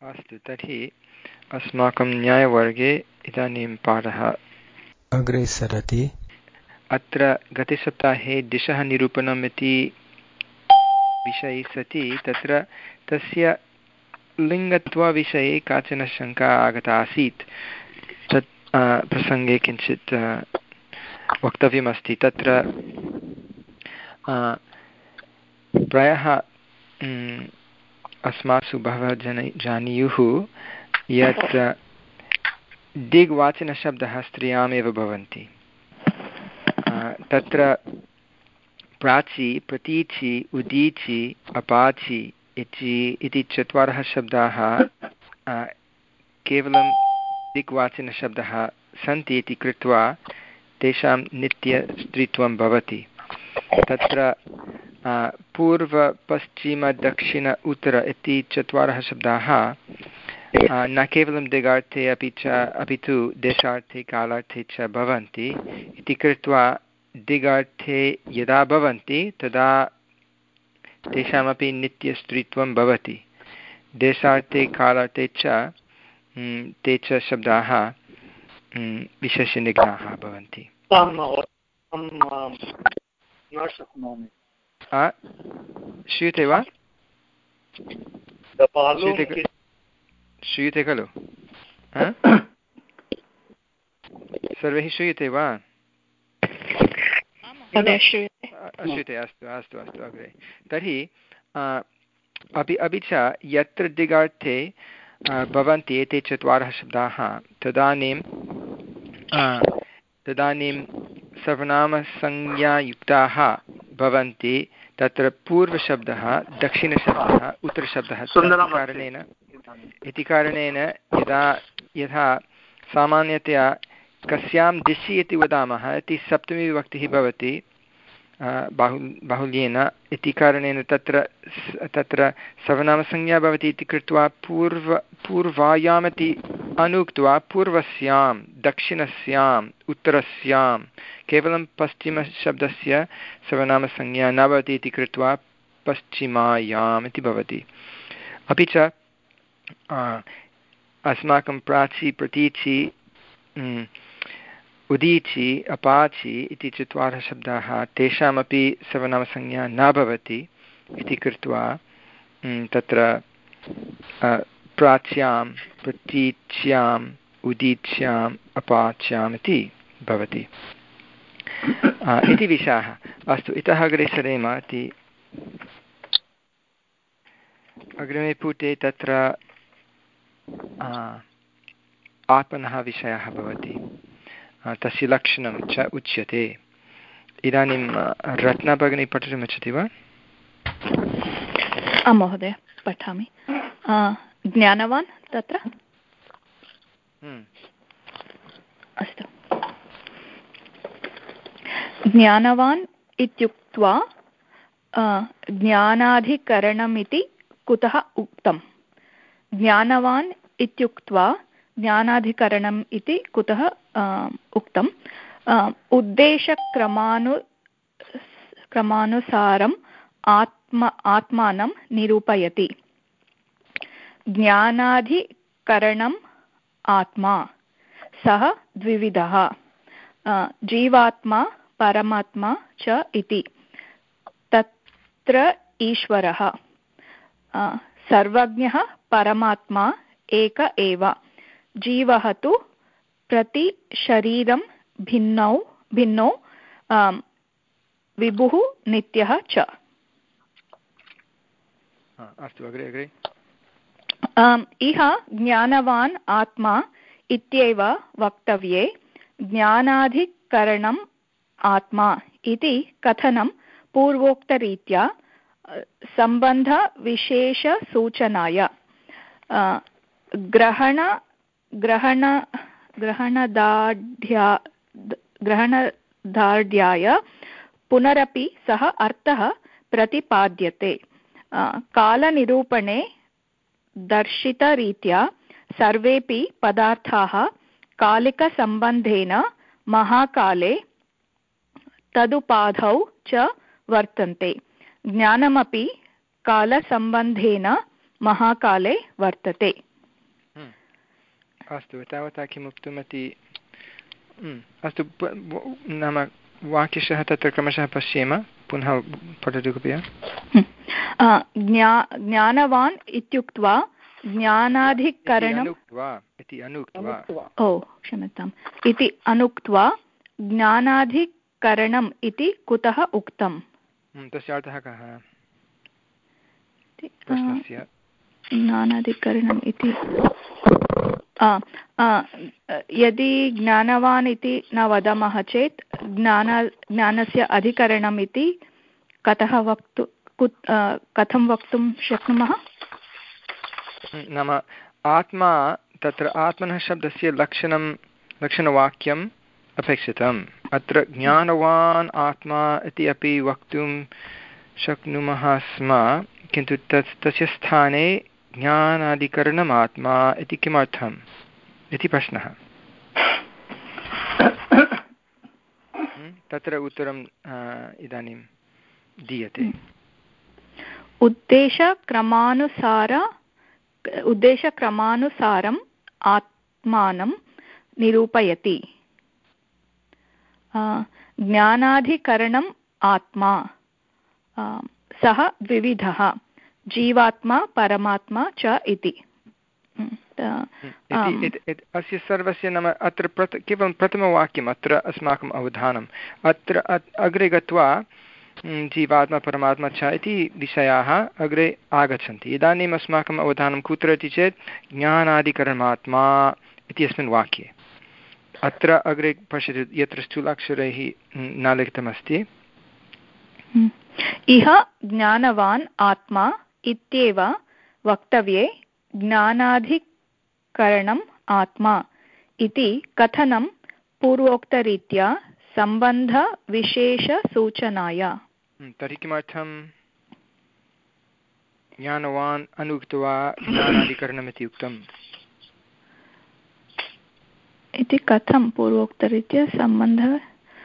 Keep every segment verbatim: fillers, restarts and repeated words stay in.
अस्तु, तर्हि अस्माकं न्यायवर्गे इदानीं पाठः अग्रे सरति। अत्र गतसप्ताहे दिशः निरूपणम् इति विषये सति तत्र तस्य लिङ्गत्वविषये काचन शङ्का आगता आसीत्। तत् प्रसङ्गे किञ्चित् वक्तव्यमस्ति। तत्र प्रायः अस्मासु बहवः जन जानीयुः यत् दिग्वाचनशब्दः स्त्रियामेव भवन्ति। तत्र प्राची, प्रतीचि, उदीचि, अपाचि इति इति चत्वारः शब्दाः केवलं दिग्वाचनशब्दाः सन्ति इति कृत्वा तेषां नित्यस्त्रीत्वं भवति। तत्र पूर्व, पश्चिम, दक्षिण, उत्तर इति चत्वारः शब्दाः न केवलं दिगार्थे अपि च अपि तु देशार्थे, कालार्थे च भवन्ति इति कृत्वा दिगार्थे यदा भवन्ति तदा तेषामपि नित्यस्त्रीत्वं भवति। देशार्थे, कालार्थे च ते च शब्दाः विशेषनिग्नाः भवन्ति। श्रूयते वा? श्रूयते खलु? सर्वैः श्रूयते वा? श्रूयते, अस्तु अस्तु अस्तु अग्रे। तर्हि अपि अपि च यत्र दिगार्थे भवन्ति एते चत्वारः शब्दाः तदानीं तदानीं सर्वनामसंज्ञायुक्ताः भवन्ति। तत्र पूर्वशब्दः, दक्षिणशब्दः, उत्तरशब्दः इति कारणेन इति कारणेन यदा यथा सामान्यतया कस्यां दिशि इति वदामः इति सप्तमी विभक्तिः भवति बाहु बाहुल्येन इति कारणेन तत्र तत्र सर्वनामसंज्ञा भवति इति कृत्वा पूर्व पूर्वायामिति अनुक्त्वा पूर्वस्यां, दक्षिणस्याम्, उत्तरस्यां केवलं पश्चिमशब्दस्य सर्वनामसंज्ञा न भवति इति कृत्वा पश्चिमायाम् इति भवति। अपि च अस्माकं प्राची, प्रतीचि, उदीचि, अपाचि इति चत्वारः शब्दाः तेषामपि सर्वनामसंज्ञा न भवति इति कृत्वा तत्र प्राच्यां, प्रतीच्याम्, उदीच्याम्, अपाच्याम् इति भवति इति विषयः। अस्तु, इतः अग्रे सरेम इति अग्रिमे पुटे तत्र आपणः विषयः भवति, तस्य लक्षणं च उच्यते। इदानीं रत्ना भगिनी पठितुमिच्छति वा? आं महोदय, पठामि। ज्ञानवान् तत्र अस्तु। ज्ञानवान् इत्युक्त्वा ज्ञानाधिकरणमिति कुतः उक्तम्? ज्ञानवान् इत्युक्त्वा ज्ञानाधिकरणम् इति कुतः उक्तम्? उद्देशक्रमानु क्रमानुसारम् आत्म आत्मानं निरूपयति। ज्ञानाधिकरणम् आत्मा, सः द्विविधः, जीवात्मा, परमात्मा च इति। तत्र ईश्वरः सर्वज्ञः परमात्मा एक एव, जीवः तु प्रति शरीरं भिन्नौ भिन्नौ विभुः नित्यः च। अस्तु, अग्रे अग्रे। इह ज्ञानवान् आत्मा इत्येव वक्तव्ये ज्ञानाधिकरणम् आत्मा इति कथनं पूर्वोक्तरीत्या सम्बन्धविशेषसूचनाय ग्रहण ग्रहण ग्रहणदार्ढ्या ग्रहणदार्ढ्याय पुनरपि सः अर्थः प्रतिपाद्यते। कालनिरूपणे दर्शितरीत्या सर्वेपि पदार्थाः कालिकसम्बन्धेन महाकाले तदुपाधौ च वर्तन्ते। ज्ञानमपि कालसम्बन्धेन महाकाले वर्तते। अस्तु तावता किम् उक्तमिति अस्तु नाम वाक्यशः तत्र क्रमशः पश्येम पुनः पठतु कृपया। ज्ञा ज्ञानवान् इत्युक्त्वा ज्ञानाधिकरणम् इति अनुक्त्वा ओ क्षम्यताम् इति अनुक्त्वा ज्ञानाधिकरणम् इति कुतः उक्तम्? तस्य अर्थः कः प्रश्नस्य? ज्ञानाधिकरणम् इति यदि ज्ञानवान् इति न वदामः चेत् ज्ञान ज्ञानस्य अधिकरणम् इति कतः वक्तु कथं वक्तुं शक्नुमः? नाम आत्मा तत्र आत्मनः शब्दस्य लक्षणं लक्षणवाक्यम् अपेक्षितम्। अत्र ज्ञानवान् आत्मा इति अपि वक्तुं शक्नुमः स्म, किन्तु तत् तस्य स्थाने ज्ञानाधिकरणम् आत्मा इति किमर्थम् इति प्रश्नः। तत्र उत्तरम् इदानीं दीयते। उद्देशक्रमानुसार उद्देशक्रमानुसारम् आत्मानं निरूपयति। ज्ञानाधिकरणम् आत्मा सः द्विविधः जीवात्मा परमात्मा च इति। अस्य सर्वस्य नाम अत्र प्रथ केवलं प्रथमवाक्यम् अत्र अस्माकम् अवधानम्। अत्र अग्रे गत्वा जीवात्मा परमात्मा च इति विषयाः अग्रे आगच्छन्ति। इदानीम् अस्माकम् अवधानं कुत्र इति चेत् ज्ञानाधिकरणात्मा इत्यस्मिन् वाक्ये। अत्र अग्रे पश्यतु यत्र स्थूलाक्षरैः न लिखितमस्ति। इह ज्ञानवान् आत्मा इत्येव वक्तव्ये ज्ञानाधिकरणम् आत्मा इति कथनं पूर्वोक्तरीत्या सम्बन्धविशेषसूचनाय। तर्हि किमर्थं ज्ञानवान् अनुक्त्वा ज्ञानाधिकरणमिति उक्तम् इति कथं पूर्वोक्तरीत्या सम्बन्धः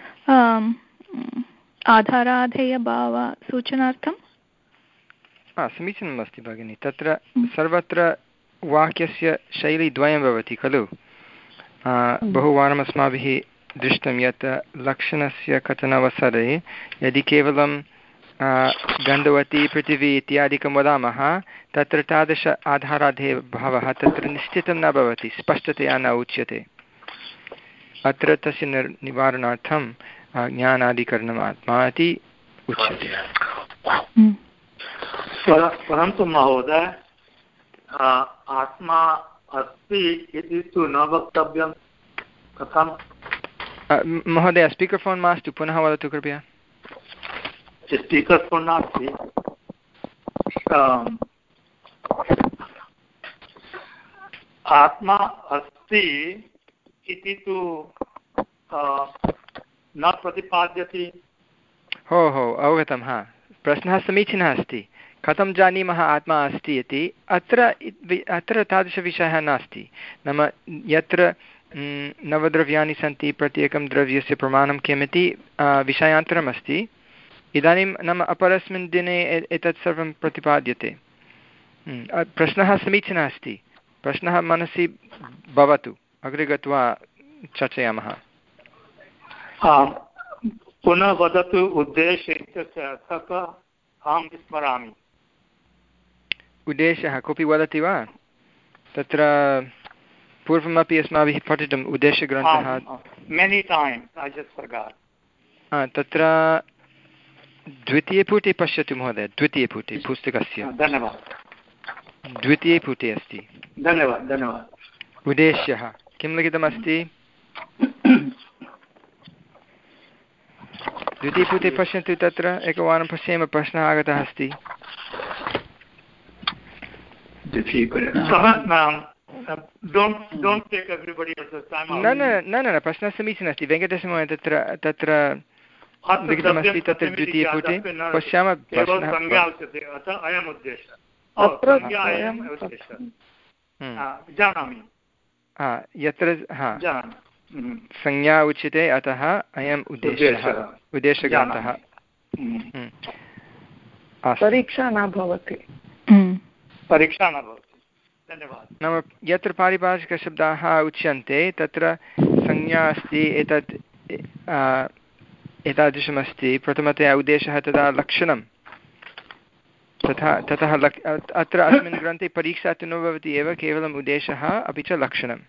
आधाराधेयभावसूचनार्थं? हा समीचीनम् अस्ति भगिनि। तत्र सर्वत्र वाक्यस्य शैली द्वयं भवति खलु। बहुवारम् अस्माभिः दृष्टं यत् लक्षणस्य कथनावसरे यदि केवलं गन्धवती पृथिवी इत्यादिकं वदामः तत्र तादृश आधाराधेयभावः तत्र निश्चितं न भवति, स्पष्टतया न उच्यते। अत्र तस्य निर् निवारणार्थं ज्ञानाधिकरणम् आत्मा इति उच्यते। परन्तु महोदय आत्मा अस्ति इति तु न वक्तव्यं कथं? महोदय स्पीकर् फोन् मास्तु, पुनः वदतु कृपया। स्पीकर् फोन् नास्ति। आत्मा अस्ति इति तु न प्रतिपाद्यते। हो हो अवगतं। हा प्रश्नः समीचीनः अस्ति। कथं जानीमः आत्मा अस्ति इति? अत्र अत्र तादृशविषयः नास्ति। नाम यत्र नवद्रव्याणि सन्ति प्रत्येकं द्रव्यस्य प्रमाणं किमिति विषयान्तरमस्ति। इदानीं नाम अपरस्मिन् दिने एतत् सर्वं प्रतिपाद्यते। प्रश्नः समीचीनः अस्ति। प्रश्नः मनसि भवतु, अग्रे गत्वा चर्चयामः। पुनः वदतु उद्देश्य इत्यस्य अर्थः अहं विस्मरामि। उद्देशः कोऽपि वदति वा? तत्र पूर्वमपि अस्माभिः पठितम् उद्देशग्रन्थः। तत्र द्वितीयपुटे पश्यतु महोदय, द्वितीयपुटे पुस्तकस्य धन्यवादः द्वितीयपुटे अस्ति। धन्यवादः धन्यवादः उद्देश्यः किं लिखितमस्ति? द्वितीयपुटे पश्यन्तु, तत्र एकवारं पश्येम। प्रश्नः आगतः अस्ति। न न न न प्रश्नः समीचीनः अस्ति वेङ्कटेशमहोदय। तत्र तत्र लिखितमस्ति तत्र द्वितीयपुटे पश्यामः। यत्र हा संज्ञा उच्यते अतः अयम् उद्देश्यः उद्देशग्रन्थः। परीक्षा न भवति। परीक्षा न भवति। धन्यवादः। नाम यत्र पारिभाषिकशब्दाः उच्यन्ते तत्र संज्ञा अस्ति, एतत् एतादृशमस्ति प्रथमतया उद्देशः, तदा लक्षणं, तथा ततः लक् अत्र अस्मिन् ग्रन्थे परीक्षा तु न भवति एव, केवलम् उद्देशः अपि च लक्षणम्।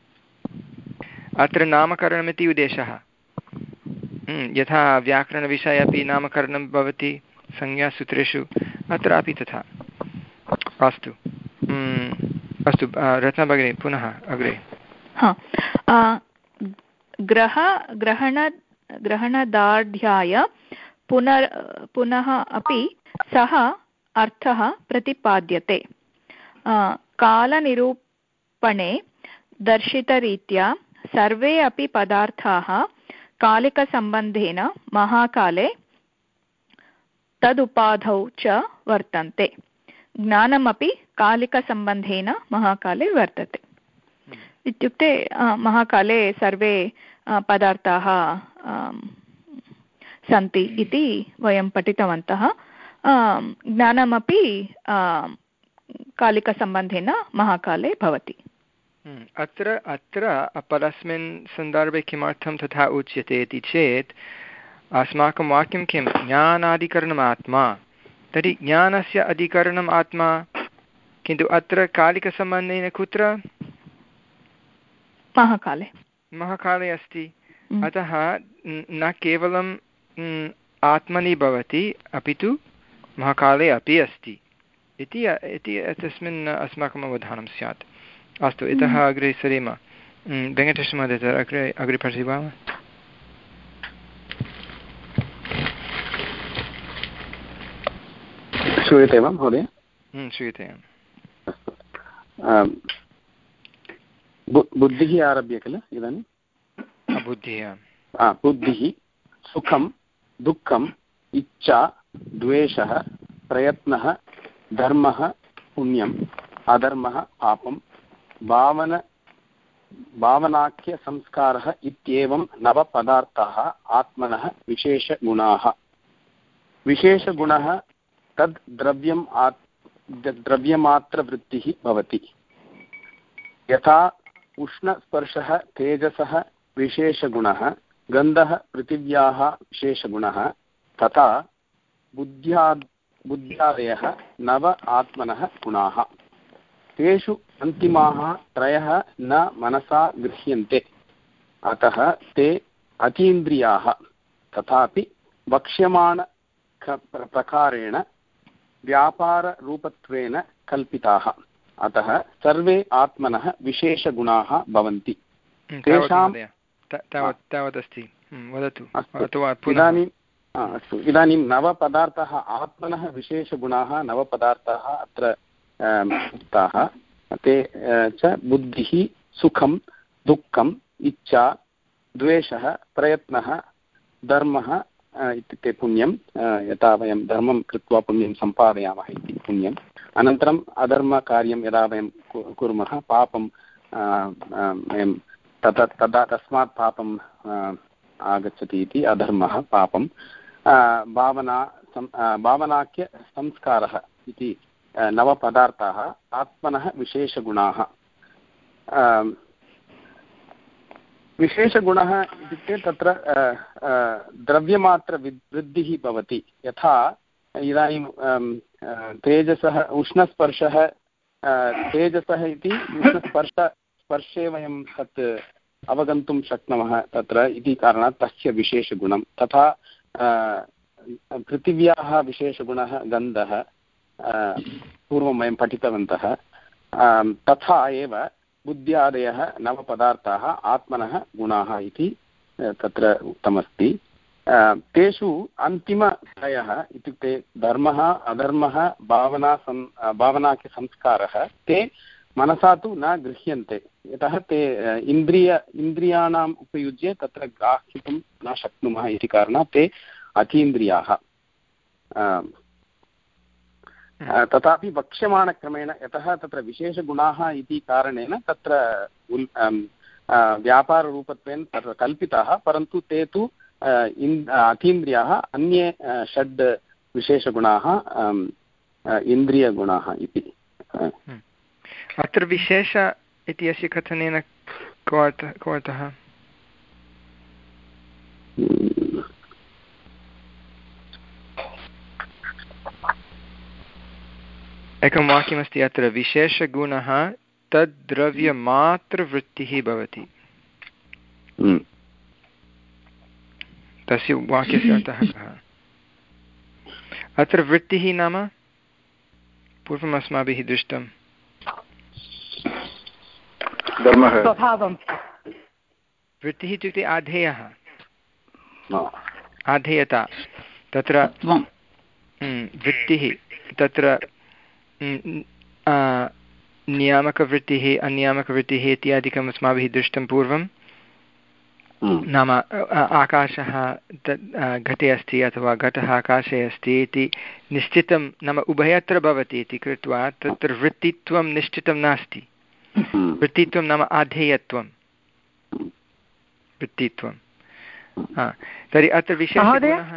अत्र नामकरणमिति उद्देशः, यथा व्याकरणविषये अपि नामकरणं भवति संज्ञासूत्रेषु, अत्रापि तथा। अस्तु अस्तु रत्ना भगिनी पुनः अग्रे। ग्रह ग्रहण ग्रहणदार्ढ्याय पुनर् पुनः अपि सः अर्थः प्रतिपाद्यते। कालनिरूपणे दर्शितरीत्या सर्वे अपि पदार्थाः कालिकसम्बन्धेन महाकाले तदुपाधौ च वर्तन्ते। ज्ञानमपि कालिकसम्बन्धेन महाकाले वर्तते। इत्युक्ते महाकाले सर्वे पदार्थाः सन्ति इति वयं पठितवन्तः। ज्ञानमपि कालिकसम्बन्धेन महाकाले भवति। अत्र अत्र परस्मिन् सन्दर्भे किमर्थं तथा उच्यते इति चेत् अस्माकं वाक्यं किं, ज्ञानाधिकरणम् आत्मा, तर्हि ज्ञानस्य अधिकरणम् आत्मा, किन्तु अत्र कालिकसम्बन्धेन कुत्र, महाकाले महाकाले अस्ति। अतः न केवलं आत्मनि भवति अपि तु महाकाले अपि अस्ति इति तस्मिन् अस्माकम् अवधानं स्यात्। अस्तु, इतः अग्रे सरेम। वेङ्कटेशमहोदय अग्रे अग्रे पठति वा? श्रूयते वा महोदय? श्रूयते। अस्तु, बुद्धिः आरभ्य किल इदानीं? बुद्धिः बुद्धिः सुखं दुःखम् इच्छा द्वेषः प्रयत्नः धर्मः पुण्यम् अधर्मः पापं भावन भावनाख्यसंस्कारः इत्येवं नवपदार्थाः आत्मनः विशेषगुणाः। विशेषगुणः तद् द्रव्यम् आत् द्रव्यमात्रवृत्तिः भवति। यथा उष्णस्पर्शः तेजसः विशेषगुणः, गन्धः पृथिव्याः विशेषगुणः, तथा बुद्ध्या बुद्ध्यादयः नव आत्मनः गुणाः। तेषु अन्तिमाः त्रयः न मनसा गृह्यन्ते, अतः ते अतीन्द्रियाः, तथापि वक्ष्यमाण प्रकारेण व्यापाररूपत्वेन कल्पिताः, अतः सर्वे आत्मनः विशेषगुणाः भवन्ति। तेषां तावदस्ति, वदतु। इदानीं अस्तु, इदानीं नवपदार्थाः आत्मनः विशेषगुणाः नवपदार्थाः अत्र उक्ताः। ते च बुद्धिः सुखं दुःखम् इच्छा द्वेषः प्रयत्नः धर्मः इत्युक्ते पुण्यं, यथा वयं धर्मं कृत्वा पुण्यं सम्पादयामः इति पुण्यम्। अनन्तरम् अधर्मकार्यं यदा वयं कुर्मः पापं वयं तदा तदा तस्मात् पापम् आगच्छति इति अधर्मः पापं। भावना भावनाख्य संस्कारः इति नवपदार्थाः आत्मनः विशेषगुणाः। विशेषगुणः इत्युक्ते तत्र द्रव्यमात्रवृद्धिः भवति। यथा इदानीं तेजसः उष्णस्पर्शः तेजसः इति उष्णस्पर्श स्पर्शे वयं तत् अवगन्तुं शक्नुमः तत्र इति कारणात् तस्य विशेषगुणं। तथा पृथिव्याः विशेषगुणः गन्धः, पूर्वं वयं पठितवन्तः। तथा एव बुद्ध्यादयः नवपदार्थाः आत्मनः गुणाः इति तत्र उक्तमस्ति। तेषु अन्तिमत्रयः इत्युक्ते धर्मः अधर्मः भावना सं भावनाख्यसंस्कारः ते मनसा तु न गृह्यन्ते, यतः ते इन्द्रिय इन्द्रियाणाम् उपयुज्य तत्र ग्राह्यितुं न शक्नुमः इति कारणात् ते अतीन्द्रियाः। तथापि वक्ष्यमाणक्रमेण, यतः तत्र विशेषगुणाः इति कारणेन तत्र व्यापाररूपत्वेन तत्र कल्पिताः, परन्तु ते तु अतीन्द्रियाः। अन्ये षड् विशेषगुणाः इन्द्रियगुणाः इति। अत्र विशेष इति अस्य कथनेन को अर्थः को अर्थः एकं वाक्यमस्ति अत्र विशेषगुणः तद्द्रव्यमात्रवृत्तिः भवति तस्य वाक्यस्य अर्थः कः अत्र वृत्तिः नाम पूर्वम् अस्माभिः दृष्टं वृत्तिः इत्युक्ते आधेयः आधेयता तत्र वृत्तिः तत्र नियामकवृत्तिः अनियामकवृत्तिः इत्यादिकम् अस्माभिः दृष्टं पूर्वं नाम आकाशः घटे अस्ति अथवा घटः आकाशे अस्ति इति निश्चितं नाम उभयत्र भवति इति कृत्वा तत्र वृत्तित्वं निश्चितं नास्ति वृत्तित्वं नाम आधेयत्वं वृत्तित्वं तर्हि अत्र विशेषगुणः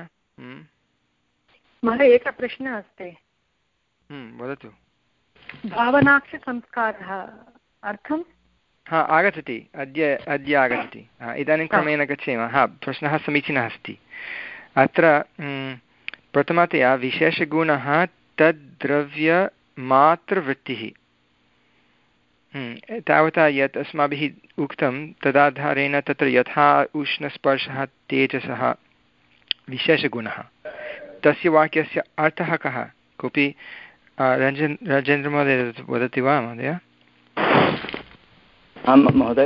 महोदय एकः प्रश्नः अस्ति वदतु भावनाक्षसंस्कारः अर्थं हा आगच्छति अद्य अद्य आगच्छति इदानीं क्रमेण गच्छेम हा प्रश्नः समीचीनः अस्ति अत्र प्रथमतया विशेषगुणः तद्द्रव्यमात्रवृत्तिः तावता यत् अस्माभिः उक्तं तदाधारेण तत्र यथा उष्णस्पर्शः तेजसः विशेषगुणः तस्य वाक्यस्य अर्थः कः कोऽपि रञ्जन् राजेन्द्रमहोदय वदति वा महोदय आं महोदय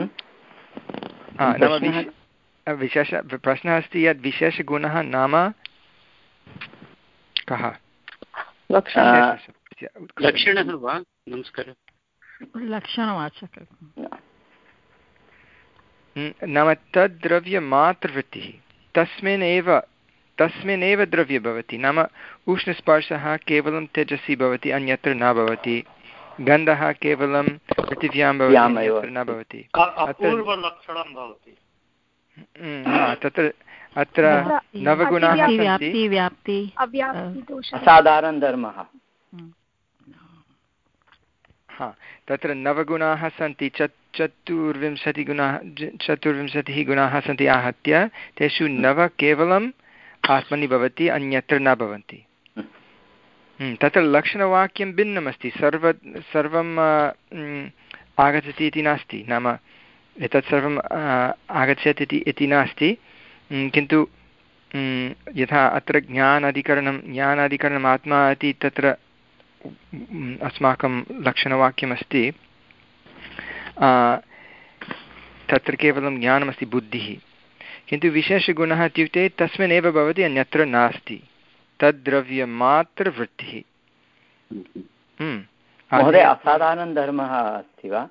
नाम विशेष प्रश्नः अस्ति यत् विशेषगुणः नाम कः लक्षणः वा नमस्कारः लक्षणवाचकः नाम तद्द्रव्यमात्रवृत्तिः तस्मिन् एव तस्मिन् एव द्रव्ये भवति नाम उष्णस्पर्शः केवलं तेजसि भवति अन्यत्र न भवति गन्धः केवलं पृथिव्यां भवति अन्यत्र न भवति तत्र अत्र नवगुणाः सन्ति असाधारणधर्मः हा तत्र नवगुणाः सन्ति चत् चतुर्विंशतिगुणाः चतुर्विंशतिः गुणाः सन्ति आहत्य तेषु नव केवलम् आत्मनि भवति अन्यत्र न भवन्ति तत्र लक्षणवाक्यं भिन्नमस्ति सर्व सर्वम् आगच्छति इति नास्ति नाम एतत् सर्वम् आगच्छति इति इति नास्ति किन्तु यथा अत्र ज्ञानाधिकरणं ज्ञानाधिकरणम् आत्मा इति तत्र अस्माकं लक्षणवाक्यमस्ति तत्र केवलं ज्ञानमस्ति बुद्धिः किन्तु विशेषगुणः इत्युक्ते तस्मिन्नेव भवति अन्यत्र नास्ति तद्द्रव्यमात्रवृत्तिः महोदय असाधारणधर्मः अस्ति वा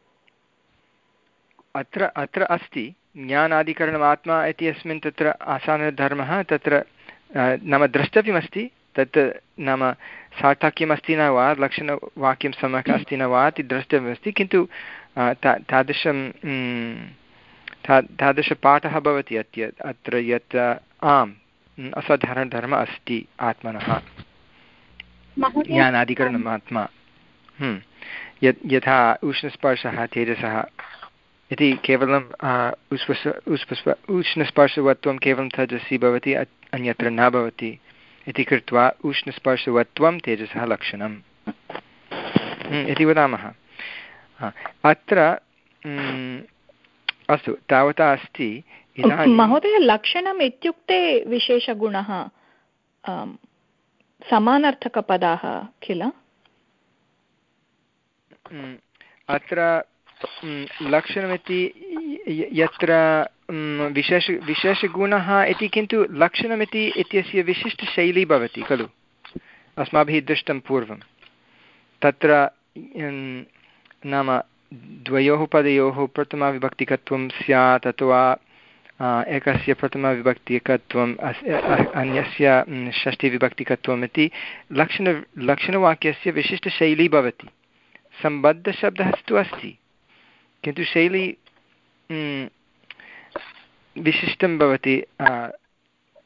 अत्र अत्र अस्ति ज्ञानाधिकरणमात्मा इति अस्मिन् तत्र असाधारणधर्मः तत्र नाम द्रष्टव्यमस्ति तत् नाम सार्थक्यमस्ति न वा लक्षणवाक्यं सम्यक् अस्ति न वा इति द्रष्टव्यमस्ति किन्तु ता तादृशं ता तादृशपाठः भवति अद्य अत्र यत् आम् असाधारणधर्मः अस्ति आत्मनः ज्ञानाधिकरणम् आत्मा यत् यथा उष्णस्पर्शः तेजसः इति केवलं उष्पस् उष्पस्प उष्णस्पर्शवत्वं केवलं तेजसि भवति अन्यत्र न भवति इति कृत्वा उष्णस्पर्शवत्वं तेजसः लक्षणम् इति वदामः अत्र अस्तु तावता अस्ति महोदय लक्षणम् इत्युक्ते विशेषगुणः समानार्थकपदाः किल अत्र लक्षणमिति यत्र विशेष विशेषगुणः इति किन्तु लक्षणमिति इत्यस्य विशिष्टशैली भवति खलु अस्माभिः दृष्टं पूर्वं तत्र नाम द्वयोः पदयोः प्रथमाविभक्तिकत्वं स्यात् अथवा एकस्य प्रथमविभक्तिकत्वम् अन्यस्य षष्ठीविभक्तिकत्वम् इति लक्षण लक्षणवाक्यस्य विशिष्टशैली भवति सम्बद्धशब्दः तु अस्ति किन्तु शैली विशिष्टं भवति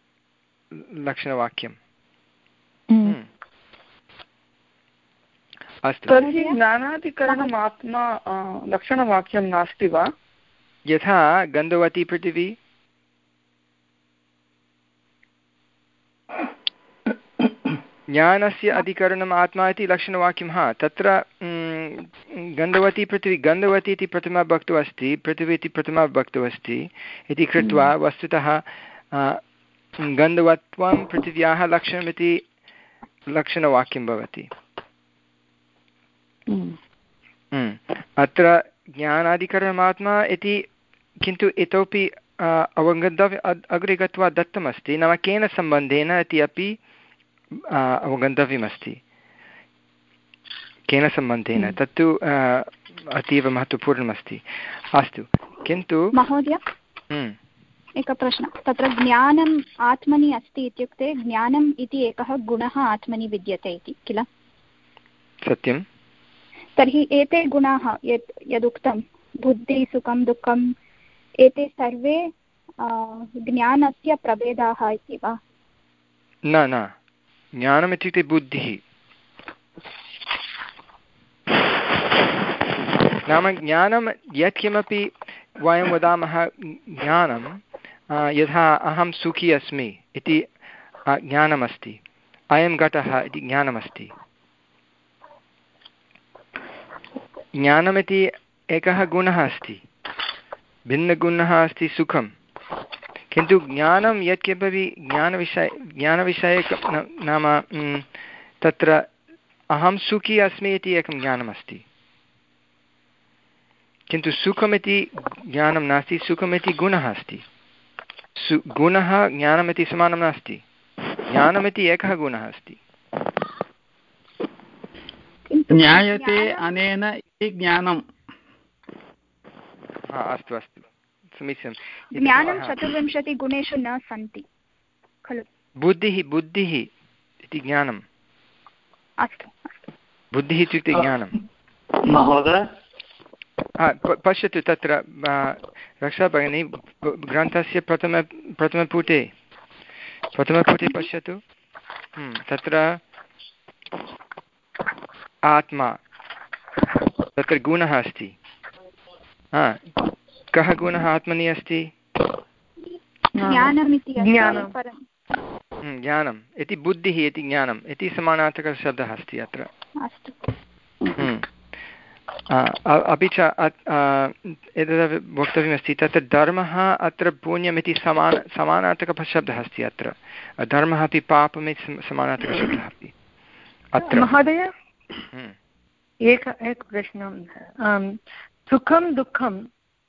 लक्षणवाक्यं अस्तु, तर्हि ज्ञानाधिकरणम् आत्मा लक्षणवाक्यं नास्ति वा? यथा गन्धवती पृथिवी, ज्ञानस्य अधिकरणम् आत्मा इति लक्षणवाक्यं। हा, तत्र गन्धवती पृथिवी, गन्धवती इति प्रथमविभक्तौ अस्ति, पृथिवी इति प्रथमविभक्तौ अस्ति इति कृत्वा वस्तुतः गन्धवत्वं पृथिव्याः लक्षणमिति लक्षणवाक्यं भवति। अत्र ज्ञानाधिकरणमात्मा इति, किन्तु इतोपि अवगन्तव्य अग्रे गत्वा दत्तमस्ति, नाम केन सम्बन्धेन इति अपि अवगन्तव्यमस्ति, केन सम्बन्धेन, तत्तु अतीव महत्त्वपूर्णमस्ति। अस्तु, किन्तु महोदय एकः प्रश्नः, तत्र ज्ञानम् आत्मनि अस्ति इत्युक्ते ज्ञानम् इति एकः गुणः आत्मनि विद्यते इति किल? सत्यं। तर्हि एते गुणाः यत् यदुक्तं बुद्धिः, सुखं, दुःखम्, एते सर्वे ज्ञानस्य प्रभेदाः इति वा? न न, ज्ञानम् इत्युक्ते बुद्धिः, नाम ज्ञानं यत्किमपि वयं वदामः ज्ञानं, यथा अहं सुखी अस्मि इति ज्ञानमस्ति, अयं घटः इति ज्ञानमस्ति। ज्ञानमिति एकः गुणः अस्ति, भिन्नगुणः अस्ति सुखं, किन्तु ज्ञानं यत्किमपि ज्ञानविषय ज्ञानविषयक नाम तत्र अहं सुखी अस्मि इति एकं ज्ञानमस्ति, किन्तु सुखमिति ज्ञानं नास्ति, सुखमिति गुणः अस्ति। सु गुणः ज्ञानमिति समानं नास्ति, ज्ञानमिति एकः गुणः अस्ति। ज्ञायते अनेन इति ज्ञानं। हा, अस्तु अस्तु, समीचीनं। ज्ञानं चतुर्विंशतिगुणेषु न सन्ति खलु? बुद्धिः बुद्धिः इति ज्ञानम्। अस्तु अस्तु, बुद्धिः इत्युक्ते ज्ञानं। महोदय पश्यतु, तत्र रक्षा भगिनी ग्रन्थस्य प्रथम प्रथमपुटे प्रथमपुटे पश्यतु, तत्र आत्मा, तत्र गुणः अस्ति। हा, कः गुणः आत्मनि अस्ति? ज्ञानम् इति बुद्धिः इति ज्ञानम् इति समानार्थकशब्दः अस्ति अत्र। अपि च एतदपि वक्तव्यमस्ति, तत्र धर्मः अत्र पुण्यमिति समान समानार्थकशब्दः अस्ति। अत्र धर्मः अपि पापमिति समानार्थकशब्दः अस्ति अत्र। महोदय एक एक प्रश्नं, सुखं दुःखं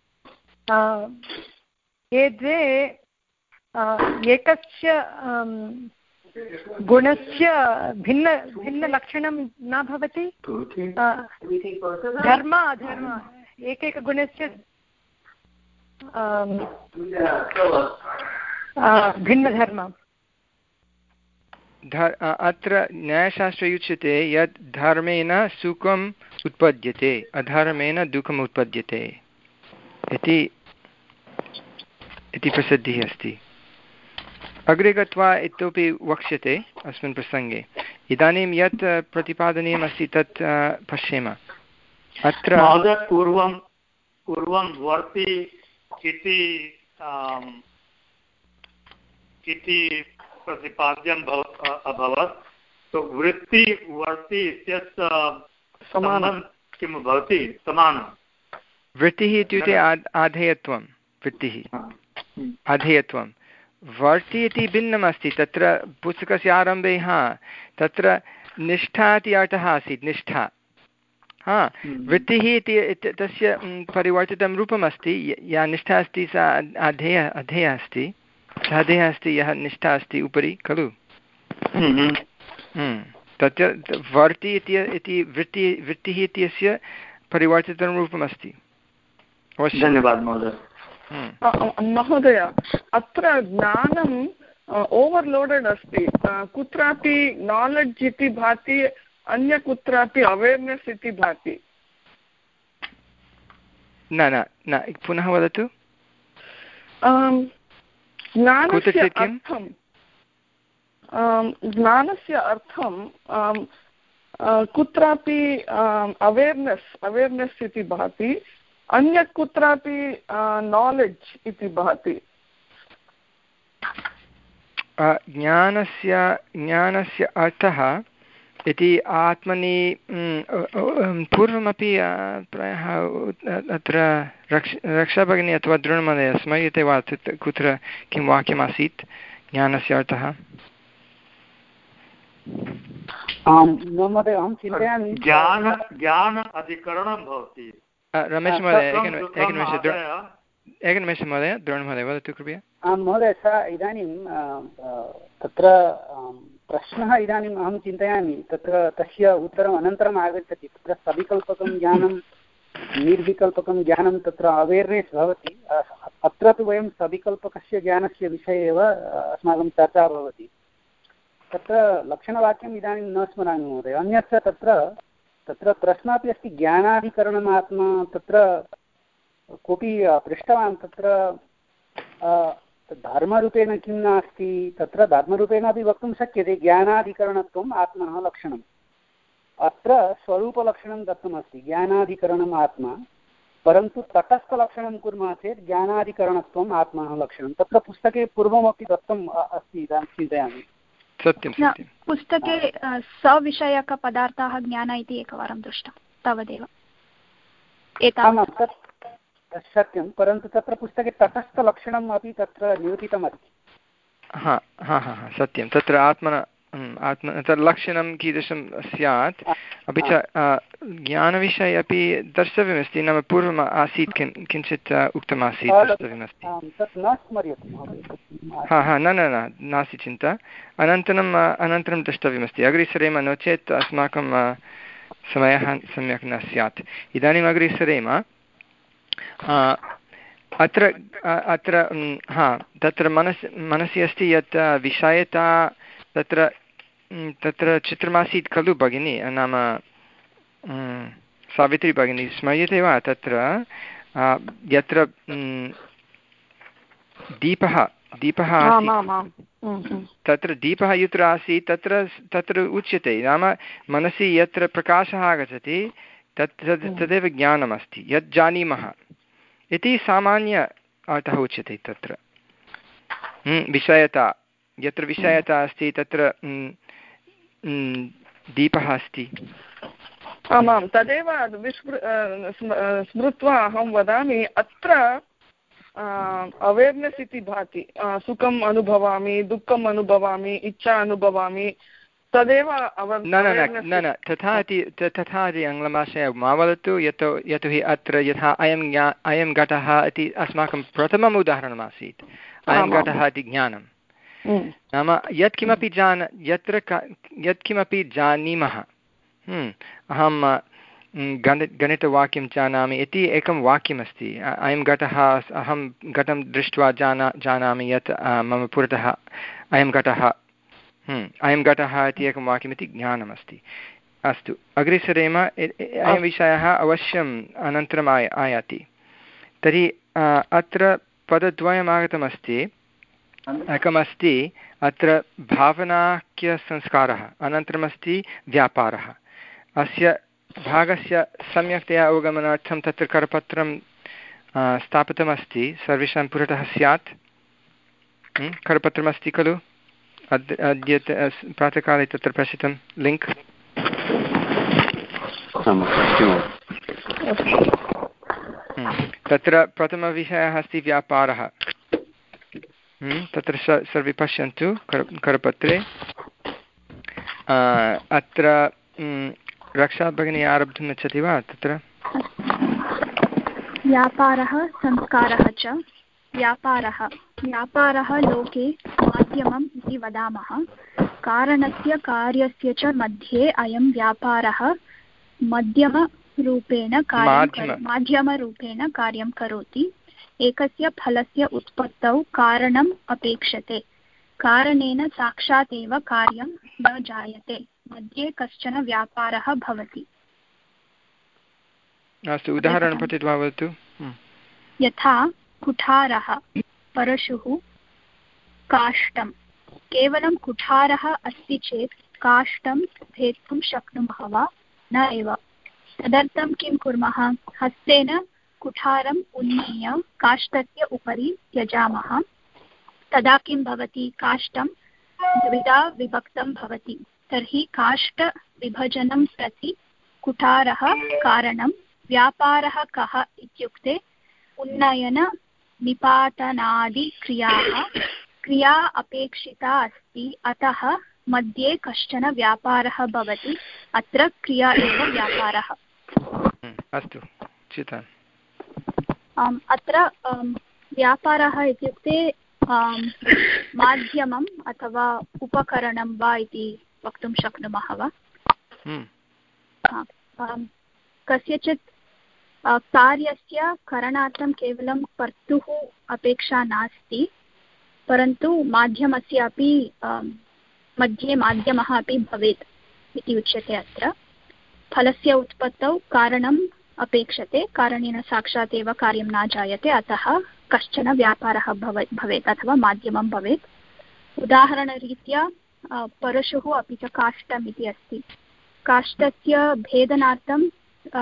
ये द्वे एकस्य गुणस्य भिन्न भिन्नलक्षणं न भवति? धर्म अधर्म एकैकगुणस्य भिन्नधर्मम्। अत्र न्यायशास्त्रे उच्यते यत् धर्मेण सुखम् उत्पद्यते, अधर्मेण दुःखम् उत्पद्यते इति इति प्रसिद्धिः अस्ति। अग्रे गत्वा इतोपि वक्ष्यते अस्मिन् प्रसङ्गे। इदानीं यत् प्रतिपादनीयमस्ति तत् पश्येम। अत्र महोदय पूर्वं पूर्वं वर्ति इति इति प्रतिपाद्यं अभवत्, तो वृत्ति वर्ति इत्यस्य समानं किं भवति? समानं। वृत्तिः इत्युक्ते आधेयत्वं, वृत्तिः आधेयत्वं। वर्ति इति भिन्नमस्ति। तत्र पुस्तकस्य आरम्भे हा तत्र निष्ठा इति अर्थः आसीत्, निष्ठा। हा, वृत्तिः इति तस्य परिवर्तितं रूपमस्ति। या निष्ठा अस्ति सा अधेय अधेयः अस्ति, सः अधेयः अस्ति, यः निष्ठा अस्ति उपरि खलु। तत्र वर्ति इति वृत्ति वृत्तिः इत्यस्य परिवर्तितं रूपमस्ति। धन्यवादः महोदय। महोदय अत्र ज्ञानम् ओवर्लोडेड् अस्ति, कुत्रापि नालेड्ज् इति भाति, अन्य कुत्रापि अवेर्नेस् इति भाति। न न न पुनः वदतु। ज्ञानस्य अर्थं ज्ञानस्य अर्थं कुत्रापि अवेर्नेस् अवेर्नेस् इति भाति, अन्यत् कुत्रापि नालेड्ज् इति भाति। ज्ञानस्य ज्ञानस्य अर्थः इति आत्मनि पूर्वमपि प्रायः अत्र रक्ष रक्षाभगिनी अथवा द्रोणमहोदय स्मर्यते वा कुत्र किं वाक्यमासीत् ज्ञानस्य अर्थः? ज्ञान ज्ञान अधिकरणं भवति। रमेश महोदय एकनिमेषम् एकनिमेषं महोदय द्रोणमहोदय वदतु कृपया। आं महोदय सा इदानीं तत्र प्रश्नः इदानीम् अहं चिन्तयामि तत्र तस्य उत्तरम् अनन्तरम् आगच्छति। तत्र सविकल्पकं ज्ञानं निर्विकल्पकं ज्ञानं तत्र अवेर्नेस् भवति। अत्र तु वयं सविकल्पकस्य ज्ञानस्य विषये एव अस्माकं चर्चा भवति। तत्र लक्षणवाक्यम् इदानीं न स्मरामि महोदय। अन्यस्य तत्र तत्र प्रश्नः अपि अस्ति ज्ञानाधिकरणम् आत्मा। तत्र कोऽपि पृष्टवान् तत्र धर्मरूपेण किं नास्ति, तत्र धर्मरूपेण अपि वक्तुं शक्यते ज्ञानाधिकरणत्वम् आत्मनः लक्षणम्। अत्र स्वरूपलक्षणं दत्तमस्ति ज्ञानाधिकरणम् आत्मा, परन्तु तटस्थलक्षणं कुर्मः चेत् ज्ञानाधिकरणत्वम् आत्मनः लक्षणं। तत्र पुस्तके पूर्वमपि दत्तम् अस्ति इदानीं चिन्तयामि। सत्यं सत्यं पुस्तके सविषयकपदार्थाः ज्ञान इति एकवारं दृष्टं तावदेव। एतावत् सत्यं, परन्तु तत्र पुस्तके तटस्थलक्षणम् अपि तत्र निरूपितमस्ति। हा हा हा हा सत्यं। तत्र आत्मन आत्म तत्र लक्षणं कीदृशं स्यात्, अपि च ज्ञानविषये अपि द्रष्टव्यमस्ति। नाम पूर्वम् आसीत् किं किञ्चित् उक्तमासीत् द्रष्टव्यमस्ति। हा हा न न न नास्ति चिन्ता। अनन्तरम् अनन्तरं द्रष्टव्यमस्ति। अग्रे सरेम, नो चेत् अस्माकं समयः सम्यक् न स्यात्। इदानीम् अग्रे सरेम। अत्र अत्र हा तत्र मनसि मनसि अस्ति यत् विषयता तत्र तत्र चित्रमासीत् खलु भगिनी, नाम सावित्री भगिनी स्मर्यते वा? तत्र यत्र दीपः दीपः तत्र दीपः यत्र आसीत् तत्र तत्र उच्यते, नाम मनसि यत्र प्रकाशः आगच्छति तत् तदेव ज्ञानमस्ति, यत् जानीमः इति सामान्य अर्थः उच्यते। तत्र विषयता, यत्र विषयता अस्ति तत्र दीपः अस्ति। आमां तदेव विस्मृ स्मृत्वा अहं वदामि, अत्र अवेर्नेस् इति भाति। सुखम् अनुभवामि, दुःखम् अनुभवामि, इच्छा अनुभवामि, तदेव न न न न तथा इति तथा इति आङ्ग्लभाषया मा वदतु। यतो यतोहि अत्र यथा अयं ज्ञा अयं घटः इति अस्माकं प्रथमम् उदाहरणमासीत्। अयं घटः इति ज्ञानं, नाम यत्किमपि जान यत्र यत्किमपि जानीमः। अहं गण गणितवाक्यं जानामि इति एकं वाक्यमस्ति। अयं घटः, अहं घटं दृष्ट्वा जाना जानामि यत् मम पुरतः अयं घटः अयं घटः इति एकं वाक्यमिति ज्ञानमस्ति। अस्तु अग्रे सरेम। अयं विषयः अवश्यम् अनन्तरम् आय आयाति। तर्हि अत्र पदद्वयम् आगतमस्ति। एकमस्ति अत्र भावनाख्यसंस्कारः, अनन्तरमस्ति व्यापारः। अस्य भागस्य सम्यक्तया अवगमनार्थं तत्र करपत्रं स्थापितमस्ति, सर्वेषां पुरतः स्यात्। करपत्रमस्ति खलु? अद्य अद्य प्रातःकाले तत्र प्रेषितं लिङ्क्। तत्र प्रथमविषयः अस्ति व्यापारः। तत्र सर्वे पश्यन्तु कर करपत्रे। अत्र रक्षा भगिनी आरब्धुम् इच्छति वा? तत्र व्यापारः संस्कारः च। व्यापारः व्यापारः लोके माध्यमम् इति वदामः। कारणस्य कार्यस्य च मध्ये अयं व्यापारः मध्यमरूपेण कार्यं माध्यमरूपेण कार्यं करोति। एकस्य फलस्य उत्पत्तौ कारणम् अपेक्षते। कारणेन साक्षात् एव कार्यं न जायते, मध्ये कश्चन व्यापारः भवति। अस्तु, उदाहरणं पठित्वा वदतु। यथा कुठारः, परशुः, काष्ठं। केवलं कुठारः अस्ति चेत् काष्ठं भेत्तुं शक्नुमः वा न एव। तदर्थं किं कुर्मः? हस्तेन कुठारम् उन्नीय काष्ठस्य उपरि त्यजामः। तदा किं भवति? काष्ठं द्विधा विभक्तं भवति। तर्हि काष्ठविभजनं प्रति कुठारः कारणं। व्यापारः कः इत्युक्ते उन्नयन निपातनादिक्रियाः क्रिया अपेक्षिता अस्ति, अतः मध्ये कश्चन व्यापारः भवति। अत्र क्रिया एव व्यापारः। अस्तु, चिता। अत्र व्यापारः इत्युक्ते माध्यमम् अथवा उपकरणं वा इति वक्तुं शक्नुमः वा? कस्यचित् कार्यस्य करणार्थं केवलं कर्तुः अपेक्षा नास्ति, परन्तु माध्यमस्य अपि मध्ये माध्यमः अपि भवेत् इति उच्यते। अत्र फलस्य उत्पत्तौ कारणम् अपेक्षते, कारणेन साक्षात् एव कार्यं न जायते, अतः कश्चन व्यापारः भवेत् भवेत् अथवा माध्यमं भवेत्। उदाहरणरीत्या परशुः अपि च काष्ठम् इति अस्ति। काष्ठस्य भेदनार्थं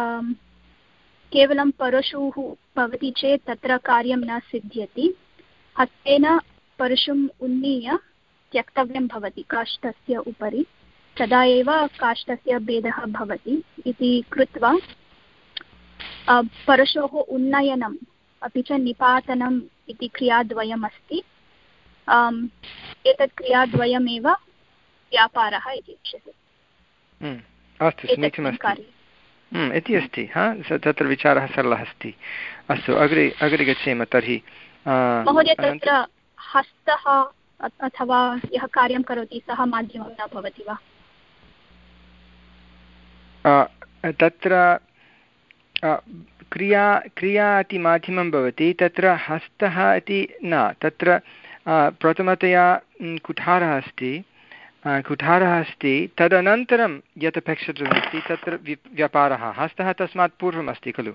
केवलं परशुः भवति चेत् तत्र कार्यं न सिद्ध्यति। हस्तेन परशुम् उन्नीय त्यक्तव्यं भवति काष्ठस्य उपरि, तदा एव काष्ठस्य भेदः भवति इति कृत्वा परशोः उन्नयनम् अपि च निपातनम् इति क्रियाद्वयम् अस्ति। एतत् क्रियाद्वयमेव व्यापारः इति उच्यते। अस्तु, समीचीनमस्ति इति अस्ति। हा, तत्र विचारः सरलः अस्ति। अस्तु, अग्रे अग्रे गच्छेम तर्हि। महोदय, तत्र हस्तः अथवा यः कार्यं करोति सः माध्यमं न भवति वा? तत्र क्रिया क्रिया इति माध्यमं भवति, तत्र हस्तः इति न। तत्र प्रथमतया कुठारः अस्ति कुठारः अस्ति तदनन्तरं यत् अपेक्षितमस्ति तत्र व्यापारः। हस्तः तस्मात् पूर्वमस्ति खलु,